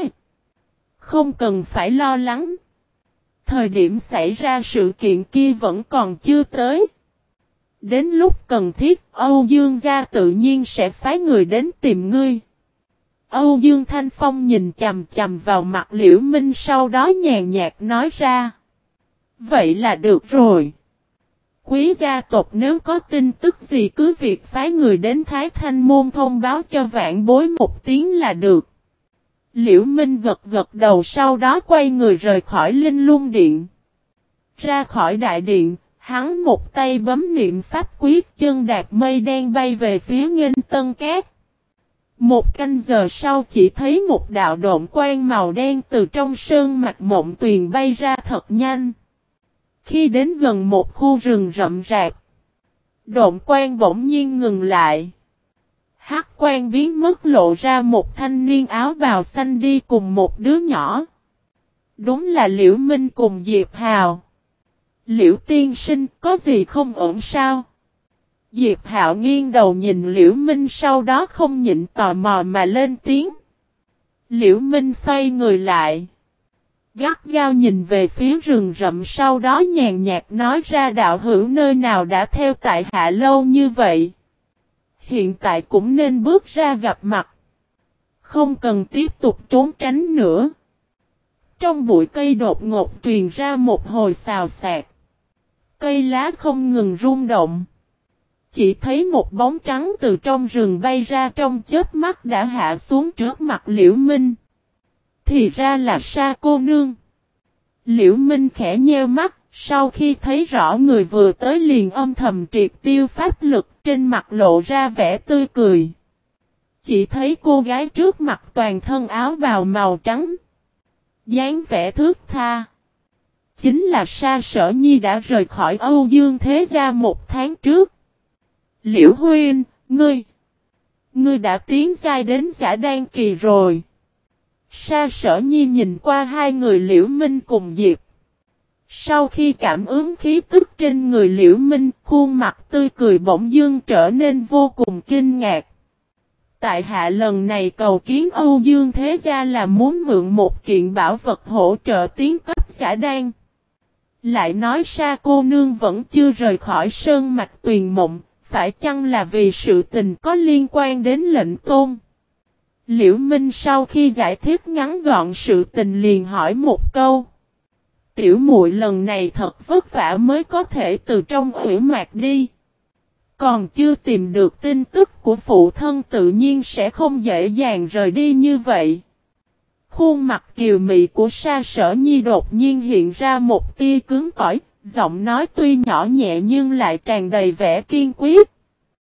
Không cần phải lo lắng. Thời điểm xảy ra sự kiện kia vẫn còn chưa tới. Đến lúc cần thiết, Âu Dương gia tự nhiên sẽ phái người đến tìm ngươi. Âu Dương Thanh Phong nhìn chằm chằm vào mặt Liễu Minh, sau đó nhàn nhạt nói ra. Vậy là được rồi. Quý gia tộc nếu có tin tức gì cứ việc phái người đến Thái Thanh Môn thông báo cho vãn bối một tiếng là được. Liễu Minh gật gật đầu, sau đó quay người rời khỏi Linh Lung Điện. Ra khỏi đại điện, hắn một tay bấm niệm pháp quyết, chân đạp mây đen bay về phía Nghênh Tân Cát. Một canh giờ sau chỉ thấy một đạo độn quang màu đen từ trong sơn mạch Mộng Tuyền bay ra thật nhanh. Khi đến gần một khu rừng rậm rạp, độn quang bỗng nhiên ngừng lại. Hắc quang biến mất, lộ ra một thanh niên áo bào xanh đi cùng một đứa nhỏ. Đúng là Liễu Minh cùng Diệp Hào. Liễu tiên sinh, có gì không ổn sao? Diệp Hạo nghiêng đầu nhìn Liễu Minh, sau đó không nhịn tò mò mà lên tiếng. Liễu Minh xoay người lại, gắt gao nhìn về phía rừng rậm, sau đó nhàn nhạt nói ra, đạo hữu nơi nào đã theo tại hạ lâu như vậy? Hiện tại cũng nên bước ra gặp mặt. Không cần tiếp tục trốn tránh nữa. Trong bụi cây đột ngột truyền ra một hồi xào xạc. Cây lá không ngừng rung động. Chỉ thấy một bóng trắng từ trong rừng bay ra trong chớp mắt đã hạ xuống trước mặt Liễu Minh. Thì ra là Sa cô nương. Liễu Minh khẽ nheo mắt, sau khi thấy rõ người vừa tới liền âm thầm triệt tiêu pháp lực, trên mặt lộ ra vẻ tươi cười. Chỉ thấy cô gái trước mặt toàn thân áo bào màu trắng. Dáng vẻ thướt tha. Chính là Sa Sở Nhi đã rời khỏi Âu Dương Thế Gia 1 tháng trước. Liễu Huynh, ngươi đã tiến giai đến giả đan kỳ rồi. Sa Sở Nhi nhìn qua hai người Liễu Minh cùng Diệp. Sau khi cảm ứng khí tức trên người Liễu Minh, khuôn mặt tươi cười bỗng dưng trở nên vô cùng kinh ngạc. Tại hạ lần này cầu kiến Âu Dương Thế Gia là muốn mượn một kiện bảo vật hỗ trợ tiến cấp giả đan. Lại nói Sa cô nương vẫn chưa rời khỏi sơn mạch Tuyền Mộng, phải chăng là vì sự tình có liên quan đến lệnh tôn? Liễu Minh sau khi giải thích ngắn gọn sự tình liền hỏi một câu. Tiểu muội lần này thật vất vả mới có thể từ trong hủy mạc đi. Còn chưa tìm được tin tức của phụ thân tự nhiên sẽ không dễ dàng rời đi như vậy. Khuôn mặt kiều mị của Sa Sở Nhi đột nhiên hiện ra một tia cứng cỏi, giọng nói tuy nhỏ nhẹ nhưng lại tràn đầy vẻ kiên quyết.